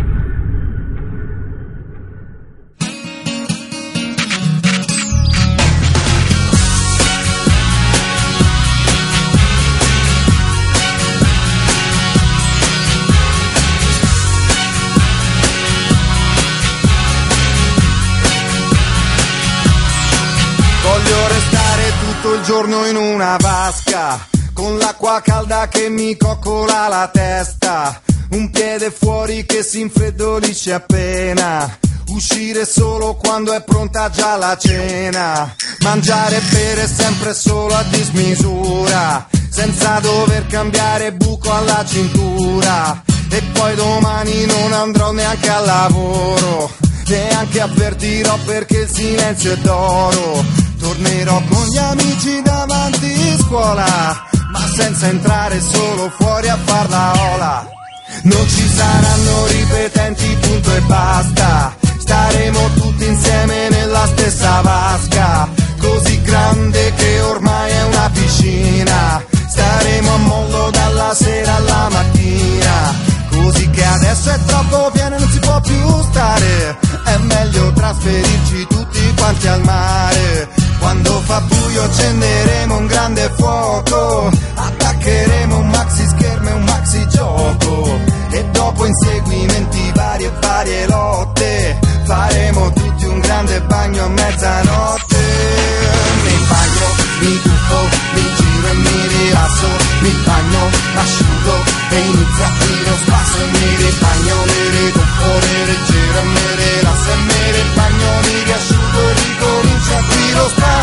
Voglio restare tutto il giorno in una vasca, con l'acqua calda che mi coccola la testa, un piede fuori che si infreddolisce appena, uscire solo quando è pronta già la cena, mangiare e bere sempre solo a dismisura, senza dover cambiare buco alla cintura, e poi domani non andrò neanche al lavoro, neanche avvertirò perché il silenzio è d'oro, tornerò con gli amici davanti scuola, ma senza entrare, solo fuori a far la ola. Non ci saranno ripetenti, punto e basta, staremo tutti insieme nella stessa vasca, così grande che ormai è una piscina, staremo a mollo dalla sera alla mattina, così che adesso è troppo pieno e non si può più stare, è meglio trasferirci tutti quanti al mare. Quando fa buio accenderemo un grande fuoco, attaccheremo un maxi schermo e un maxi gioco, e dopo inseguimenti vari e varie lotte, faremo tutti un grande bagno a mezzanotte. Mi bagno, mi tuffo, mi giro e mi rilasso, mi bagno, m'asciugo e inizia qui lo spasso, e mi ribagno, mi rituffo, mi rigiro e mi rilasso, e mi ribagno, mi riasciugo e ricomincia qui lo spasso.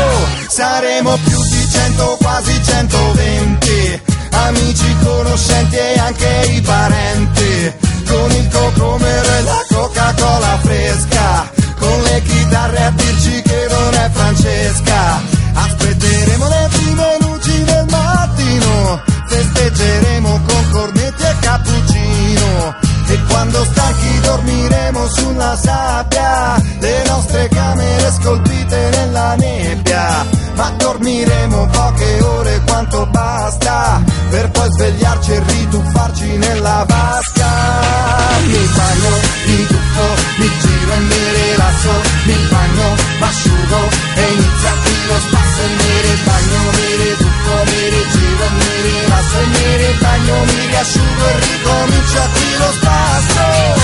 Saremo più di cento, quasi centoventi, amici, conoscenti e anche i parenti, con il cocomero e la Coca-Cola fresca, con le chitarre a dirci che non è Francesca. Aspetteremo le prime luci del mattino, festeggeremo con cornetti e cappuccino, e quando stanchi dormiremo sulla sabbia, le nostre camere scolpite nella nebbia, ma dormiremo poche ore quanto basta, per poi svegliarci e rituffarci nella vasca. Mi bagno, mi tuffo, mi giro e mi rilasso, mi bagno, m'asciugo e inizia qui lo spasso, e mi ribagno, mi rituffo, mi rigiro e mi rilasso, e mi ribagno, mi riasciugo e ricomincia qui lo spasso.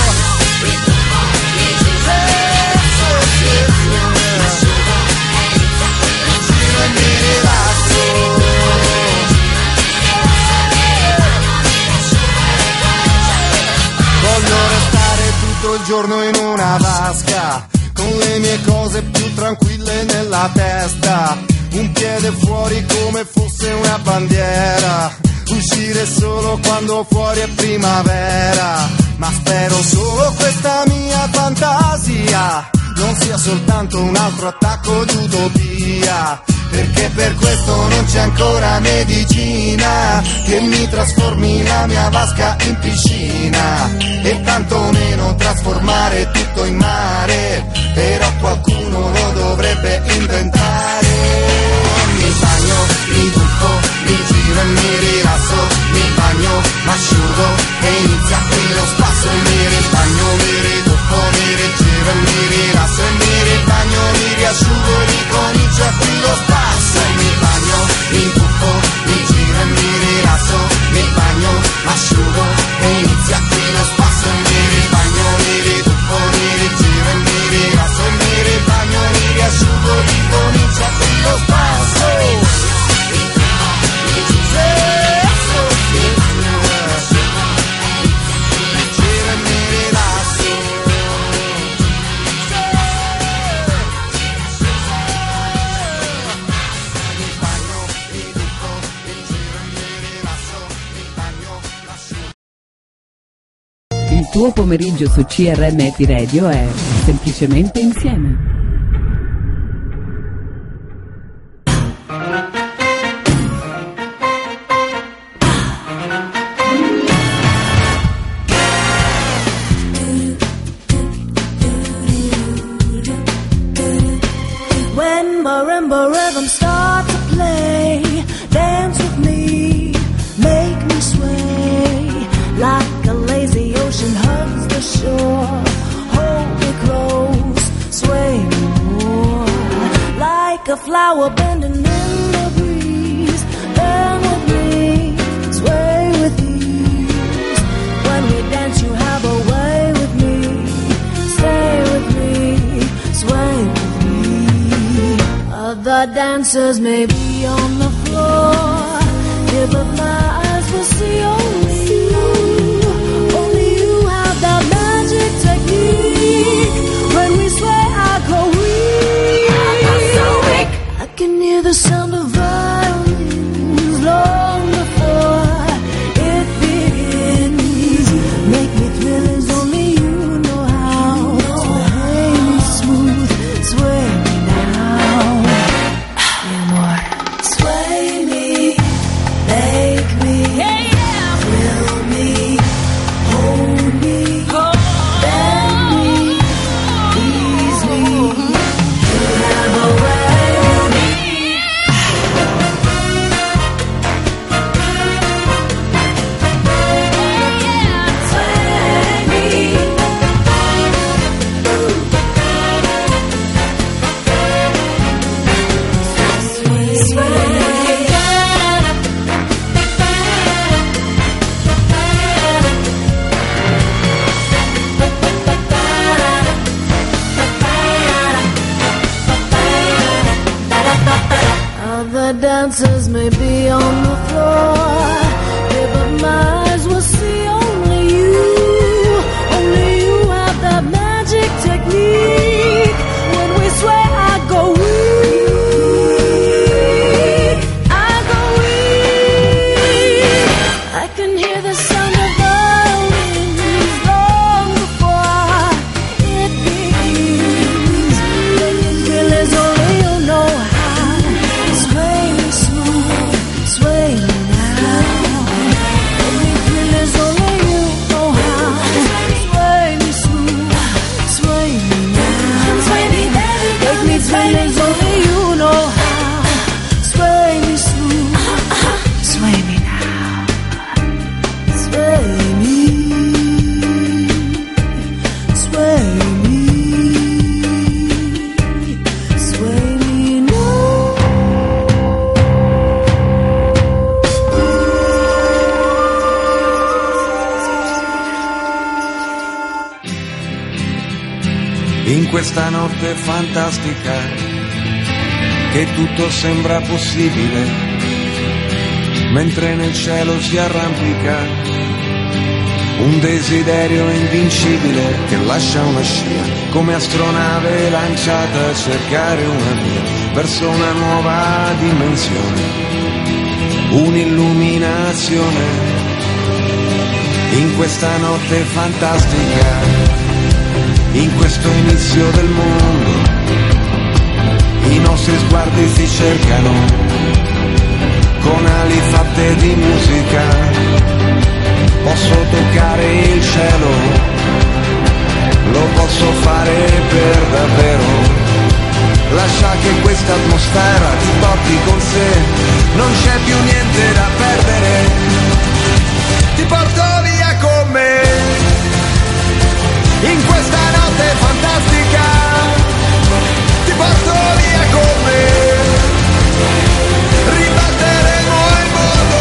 Voglio restare tutto il giorno in una vasca, con le mie cose più tranquille nella testa, un piede fuori come fosse una bandiera, uscire solo quando fuori è primavera, ma spero solo questa mia fantasia non sia soltanto un altro attacco d'utopia, perché per questo non c'è ancora medicina che mi trasformi la mia vasca in piscina, e tantomeno trasformare tutto in mare, però qualcuno lo dovrebbe inventare. Mi bagno, mi tuffo, mi giro e mi rilasso, mi bagno, m'asciugo e inizia qui lo spasso, mi ribagno, mi rituffo, mi rigiro e mi rilasso, e mi ribagno, mi riasciugo e ricomincia qui lo spasso. Mi bagno, mi tuffo, mi giro e mi rilasso, mi bagno, m'asciugo e inizia qui lo spasso, mi ribagno, mi rituffo, mi rigiro e mi rilasso, e mi ribagno, mi riasciugo e ricomincia qui lo spasso. Il tuo pomeriggio su C R M P Radio è semplicemente insieme. When marimba rhythms start to play, dance with me, make me sway, like a lazy ocean hugs the shore. Hold me close, sway me more, like a flower bending in the breeze. Bend with me, sway with ease. When we dance, you have a way with me. Stay with me, sway with me. Other dancers may be on the floor, here but my eyes will see only you. Only you have that magic technique. When we sway, I go weak. I can hear the sound of violins long before it begins. Make me thrill as only you know how. Sway me smooth, sway me now. Yeah, more. Sway me, make me, thrill me, hold me, bend me, ease me. You have a way with me. Sway me. Other dancers may be on the floor, yeah, but my eyes will see only you. Only you have that magic technique. When we sway, I go weak. I go weak. I can hear the sound of violins long before it begins. When you feel as only you know how. Sway me smooth, sway me now. When you feel as only you know how. Sway me smooth, sway me now. Sway me, baby, make me feel as only you know how. Sway me smooth, sway me now. Sway me, sway me, sway me now. In questa notte fantastica che tutto sembra possibile, mentre nel cielo si arrampica un desiderio invincibile che lascia una scia come astronave lanciata a cercare una via. verso una nuova dimensione, un'illuminazione in questa notte fantastica, in questo inizio del mondo. I nostri sguardi si cercano con ali fatte di musica. Posso toccare il cielo, lo posso fare per davvero. Lascia che questa atmosfera ti porti con sé, non c'è più niente da perdere. Ti porto via con me in questa notte fantastica. Ti porto via con me, ribatteremo il mondo.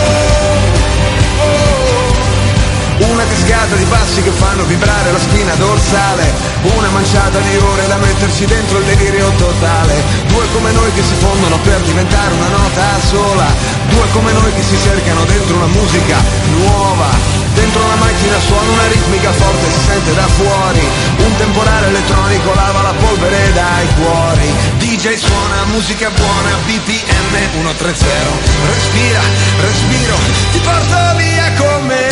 Oh. Una cascata di passi che fanno vibrare la spina dorsale, una manciata di ore da metterci dentro il delirio totale. Due come noi che si fondono per diventare una nota sola, due come noi che si cercano dentro una musica nuova. Dentro una macchina suona una ritmica forte, si sente da fuori. Un temporale elettronico lava la polvere dai cuori. D J suona musica buona, B P M centotrenta. Respira, respiro, ti porto via con me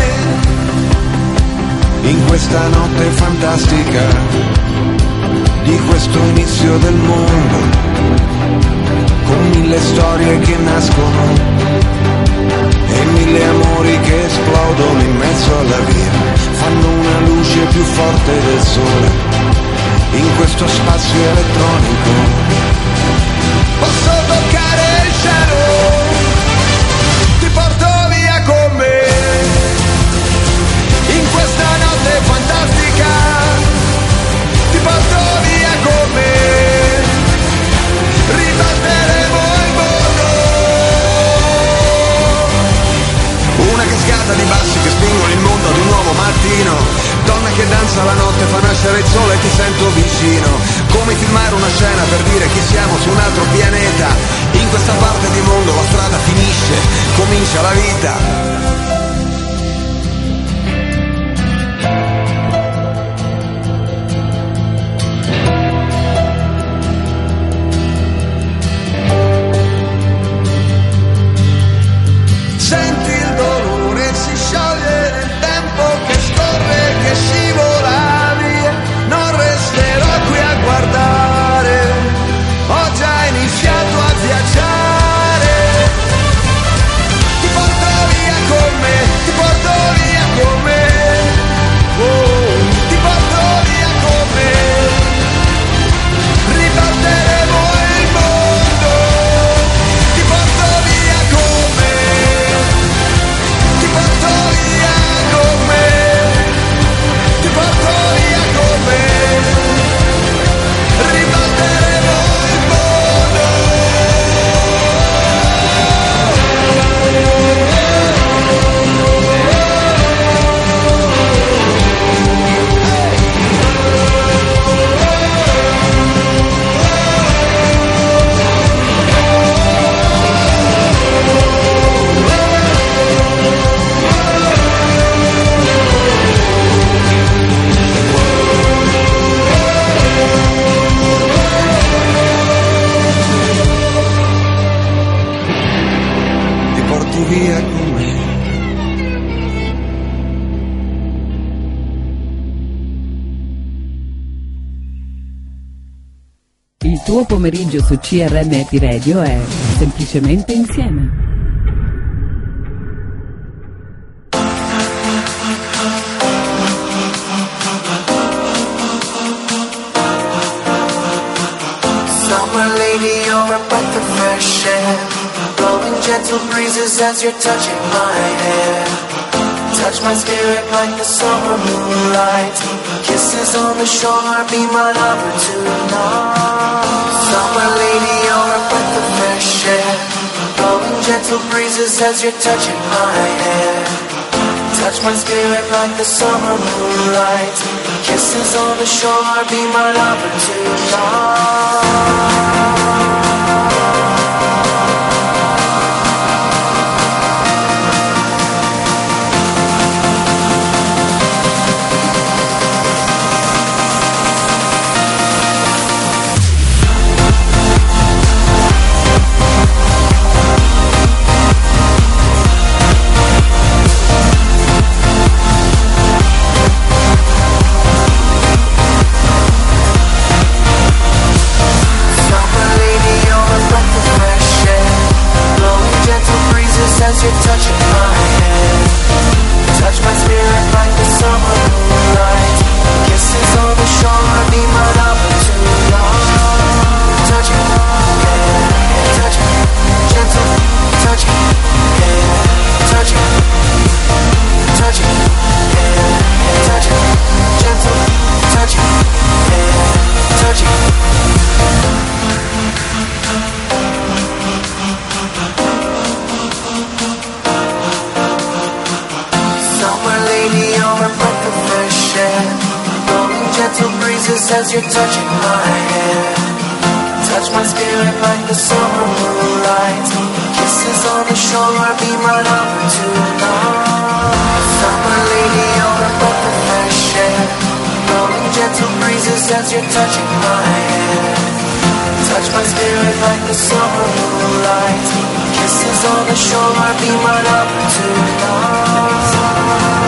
in questa notte fantastica, di questo inizio del mondo, con mille storie che nascono e mille amori che esplodono in mezzo alla via, fanno una luce più forte del sole in questo spazio elettronico. Posso toccare il cielo, ti porto via con me in questa notte fantastica. Ti porto via con me, ribatteremo il mondo. Una cascata di bassi che spingono il mondo ad un nuovo mattino. Donna che danza la notte, fa nascere il sole e ti sento vicino. Come filmare una scena per dire che siamo su un altro pianeta. In questa parte di mondo la strada finisce, comincia la vita. Scivola via, non resterò qui a guardare, ho già iniziato a viaggiare. Ti porto via con me, ti porto via con me, oh, ti porto via con me, ribatteremo il mondo. Ti porto via con me, ti porto via con me, ti porto via con me, ribatteremo il mondo. Ti porto via con me. Il tuo pomeriggio su C R M P Radio è semplicemente insieme. Summer lady, you're a breath of fresh air, blowing gentle breezes as you're touching my hair. Touch my spirit like the summer moonlight, kisses on the shore, be my lover tonight. Summer lady, you're a breath of fresh air, blowing gentle breezes as you're touching my hair. Touch my spirit like the summer moonlight, kisses on the shore, be my lover tonight. breezes as you're touching my hand. Touch my spirit like the summer moonlight. Kisses on the shore, be my lover tonight. Summer lady on a breath of fresh air. Blowing gentle breezes as you're touching my hand. Touch my spirit like the summer moonlight. Kisses on the shore, be my lover tonight.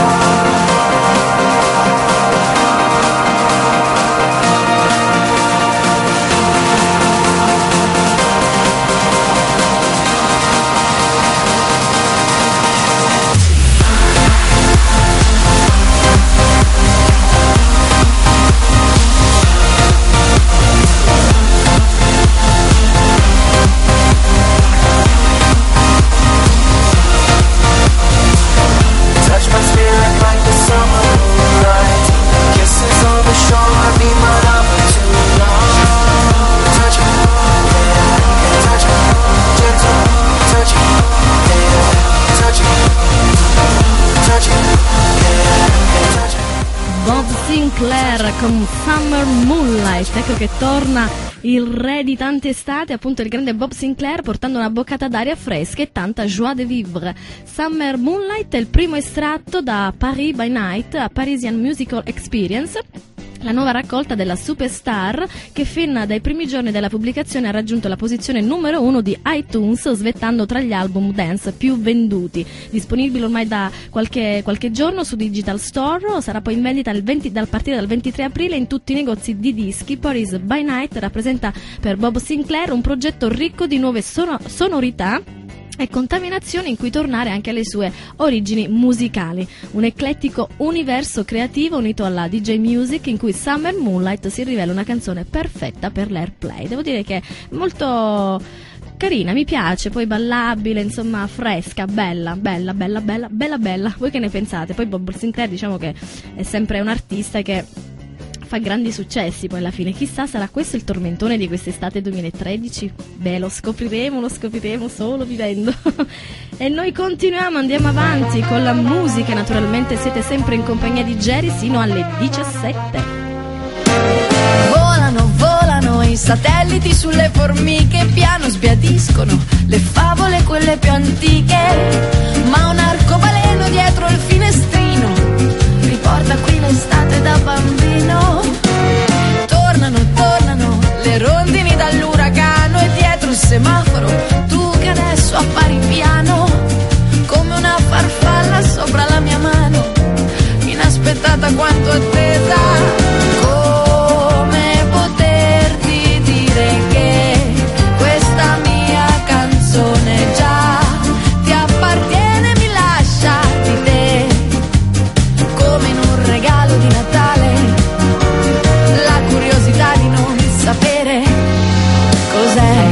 Sinclair con Summer Moonlight. Ecco che torna il re di tante estate, appunto il grande Bob Sinclair, portando una boccata d'aria fresca e tanta joie de vivre. Summer Moonlight è il primo estratto da Paris by Night, a Parisian Musical Experience, la nuova raccolta della superstar che fin dai primi giorni della pubblicazione ha raggiunto la posizione numero uno di iTunes, svettando tra gli album dance più venduti. Disponibile ormai da qualche, qualche giorno su Digital Store, sarà poi in vendita il venti, dal partire dal ventitré aprile in tutti i negozi di dischi. Paris by Night rappresenta per Bob Sinclair un progetto ricco di nuove sono- sonorità e contaminazione in cui tornare anche alle sue origini musicali. Un eclettico universo creativo unito alla D J music in cui Summer Moonlight si rivela una canzone perfetta per l'airplay. Devo dire che è molto carina, mi piace, poi ballabile, insomma fresca, bella, bella, bella, bella, bella, bella. Voi che ne pensate? Poi Bob Sinclair diciamo che è sempre un artista che fa grandi successi, poi alla fine chissà sarà questo il tormentone di quest'estate duemilatredici? Beh, lo scopriremo, lo scopriremo solo vivendo. E noi continuiamo, andiamo avanti con la musica, naturalmente siete sempre in compagnia di Jerry sino alle diciassette. Volano, volano i satelliti sulle formiche, piano sbiadiscono le favole quelle più antiche, ma un arcobaleno dietro il finestrino riporta qui l'estate da bambino. Tornano, tornano le rondini dall'uragano e dietro il semaforo tu che adesso appari piano come una farfalla sopra la mia mano, inaspettata quanto attesa. Come poterti dire che questa mia canzone già ti appartiene, mi lascia di te come in un regalo di Natale, la curiosità di non sapere cos'è.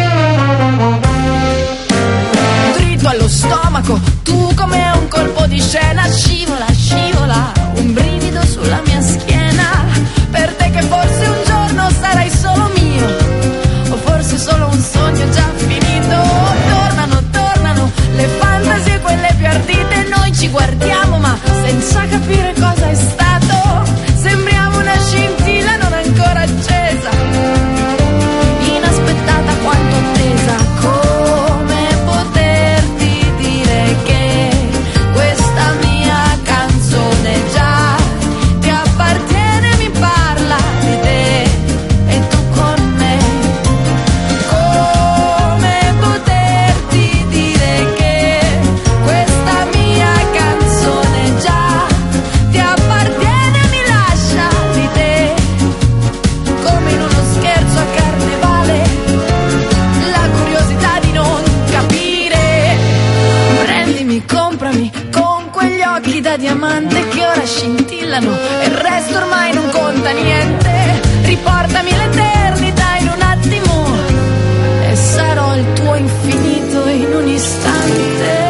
Dritto allo stomaco, tu come un colpo di scena, scivola, scivola, un brivido sulla mia schiena, per te che forse un giorno sarai solo mio, o forse solo un sogno già finito. Tornano, tornano le fantasie quelle più ardite, noi ci guardiamo ma senza capire cosa è stato, sembriamo una scintilla non ancora accesa, inaspettata quanto attesa. Come poterti dire che questa mia canzone già ti appartiene, mi parla di te e tu con me. Come poterti dire che questa mia canzone già ti appartiene, mi lascia di te come in uno scherzo a carnevale, la curiosità di non capire. Prendimi, comprami con quegli occhi da diamante che ora scintillano e il resto ormai non conta niente. Riportami l'eternità in un attimo e sarò il tuo infinito in un istante.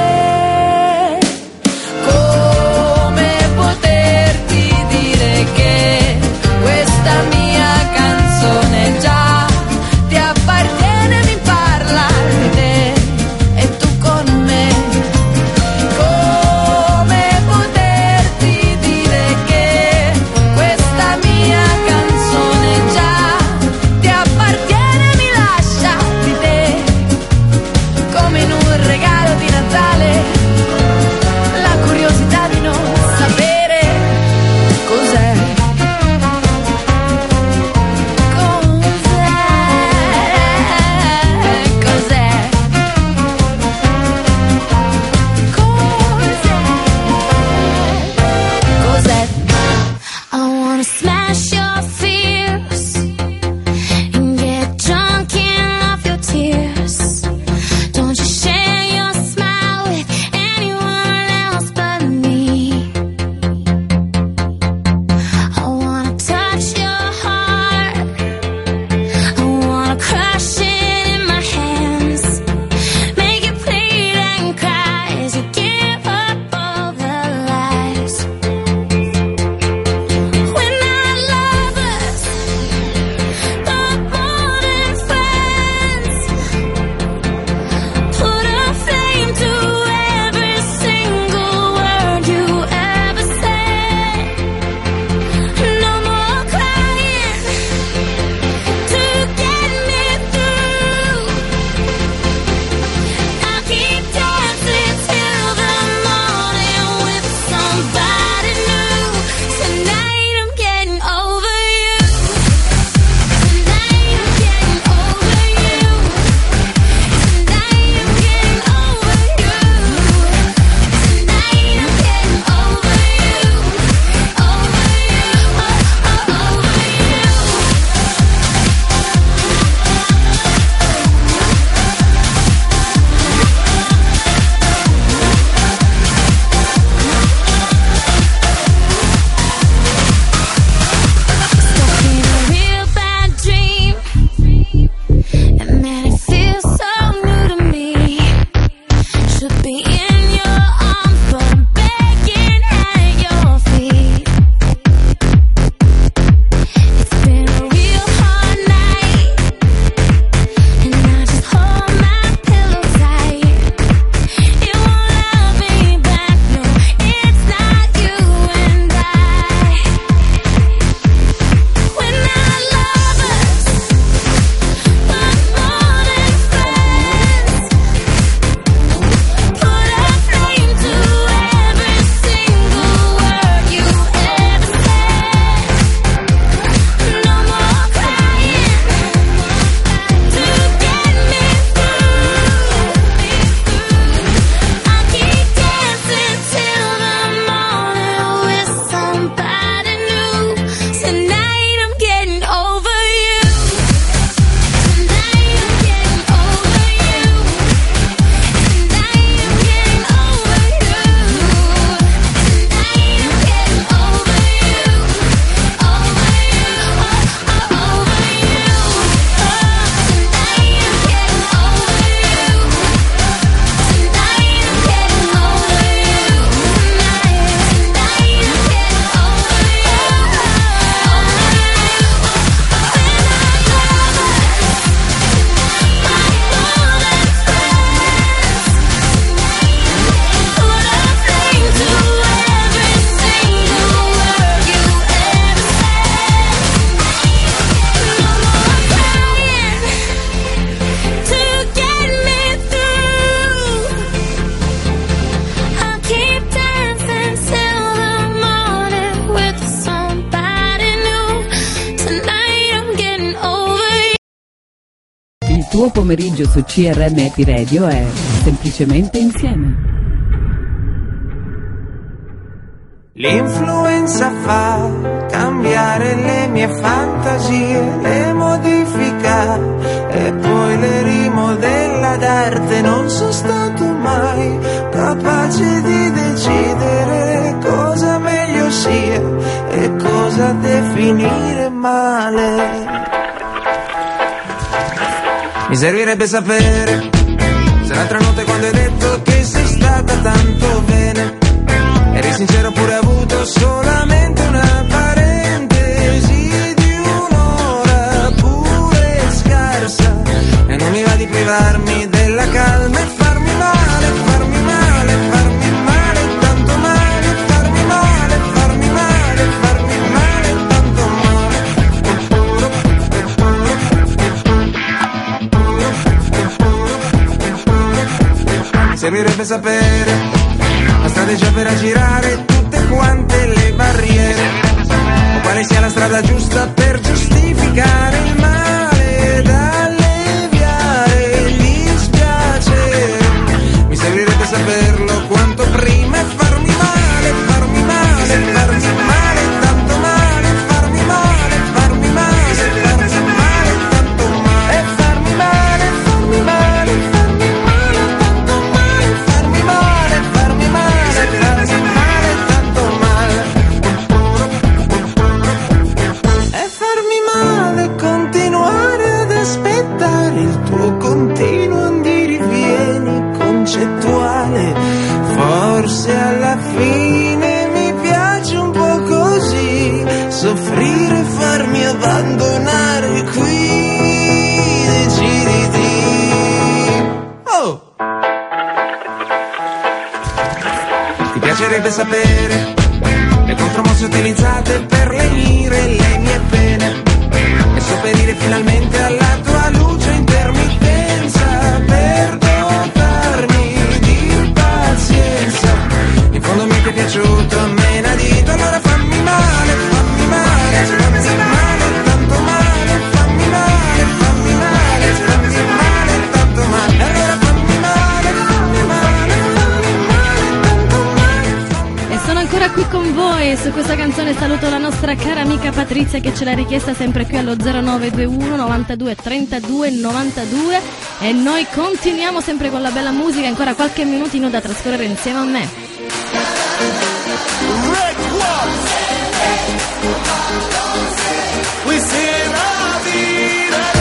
Come poterti dire che questa mia canzone già ti appartiene, mi parla di te e tu con me. Come poterti dire che questa mia canzone tuo pomeriggio su C R M Happy Radio è semplicemente insieme. L'influenza fa cambiare le mie fantasie, le modifica e poi le rimodella d'arte. Non sono stato mai capace di decidere cosa meglio sia e cosa definire male. Mi servirebbe sapere se l'altra notte quando hai detto che sei stata tanto bene eri sincero oppure hai avuto solamente una parentesi di un'ora pure scarsa. E non mi va di privarmi della calma e farmi male, farmi male, farmi male, tanto male, farmi male, farmi male, farmi male, tanto male. Mi servirebbe sapere la strategia per girare tutte quante le barriere, o quale sia la strada giusta per giustificare il male da alleviare gli spiaceri. Mi servirebbe saperlo quanto prima e farmi male, farmi male, farmi male, tanto male, farmi male, farmi male, farmi male, tanto male, e farmi male, farmi male, farmi male, tanto male, farmi male, farmi male. E farmi male, continuare ad aspettare il tuo continuo andirivieni concettuale. Forse alla fine mi piace un po' così, soffrire e farmi abbandonare qui. Deciditi. Oh! Ti piacerebbe sapere le contromosse utilizzate per lenire le mie pene e sopperire finalmente alla tua luce intermittenza per dotarmi di pazienza. In fondo mi è piaciuto a menadito, allora fammi male, fammi male, fammi male, tanto male, fammi male, fammi male, fammi male, tanto male, allora fammi male, fammi male, fammi male, tanto male. E sono ancora qui con voi su questa canzone. Saluto la nostra cara amica Patrizia che ce l'ha richiesta sempre qui allo zero nove due uno novantadue trentadue novantadue, e noi continuiamo sempre con la bella musica, ancora qualche minutino da trascorrere insieme a me. We see la vida.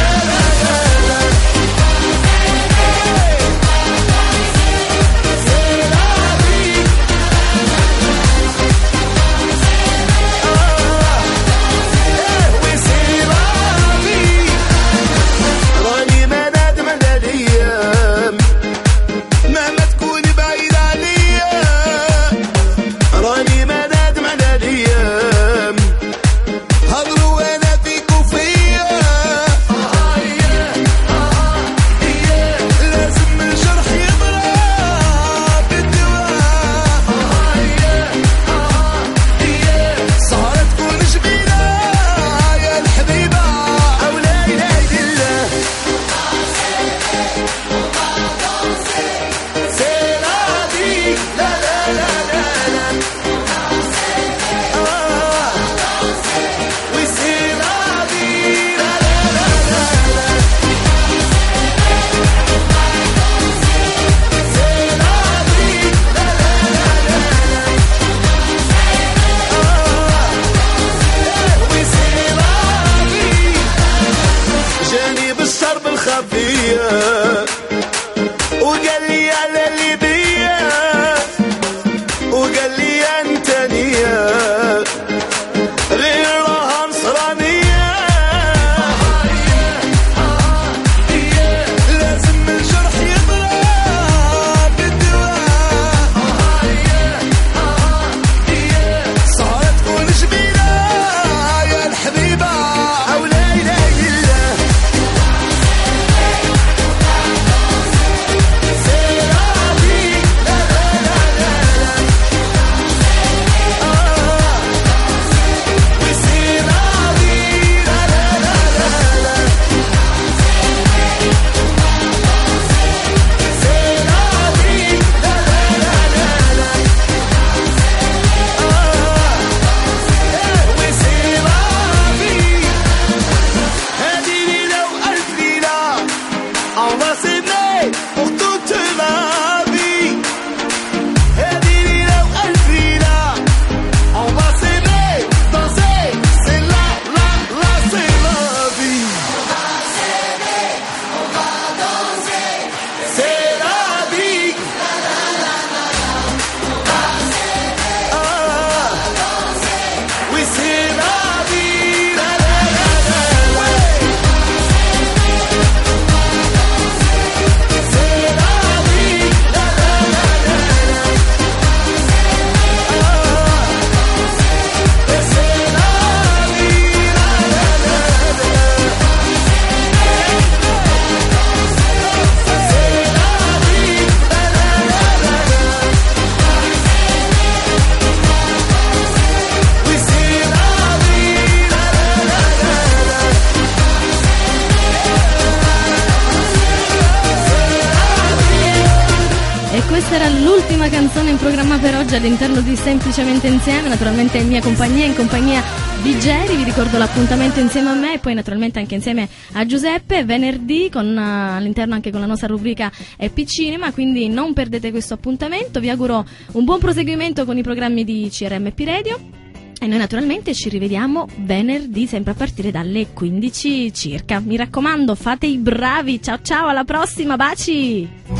canzone in programma per oggi all'interno di Semplicemente Insieme, naturalmente in mia compagnia, in compagnia di Geri. Vi ricordo l'appuntamento insieme a me e poi naturalmente anche insieme a Giuseppe venerdì con, uh, all'interno anche con la nostra rubrica Happy Cinema, quindi non perdete questo appuntamento. Vi auguro un buon proseguimento con i programmi di C R M P Radio e noi naturalmente ci rivediamo venerdì sempre a partire dalle quindici circa. Mi raccomando, fate i bravi. Ciao ciao, alla prossima, baci!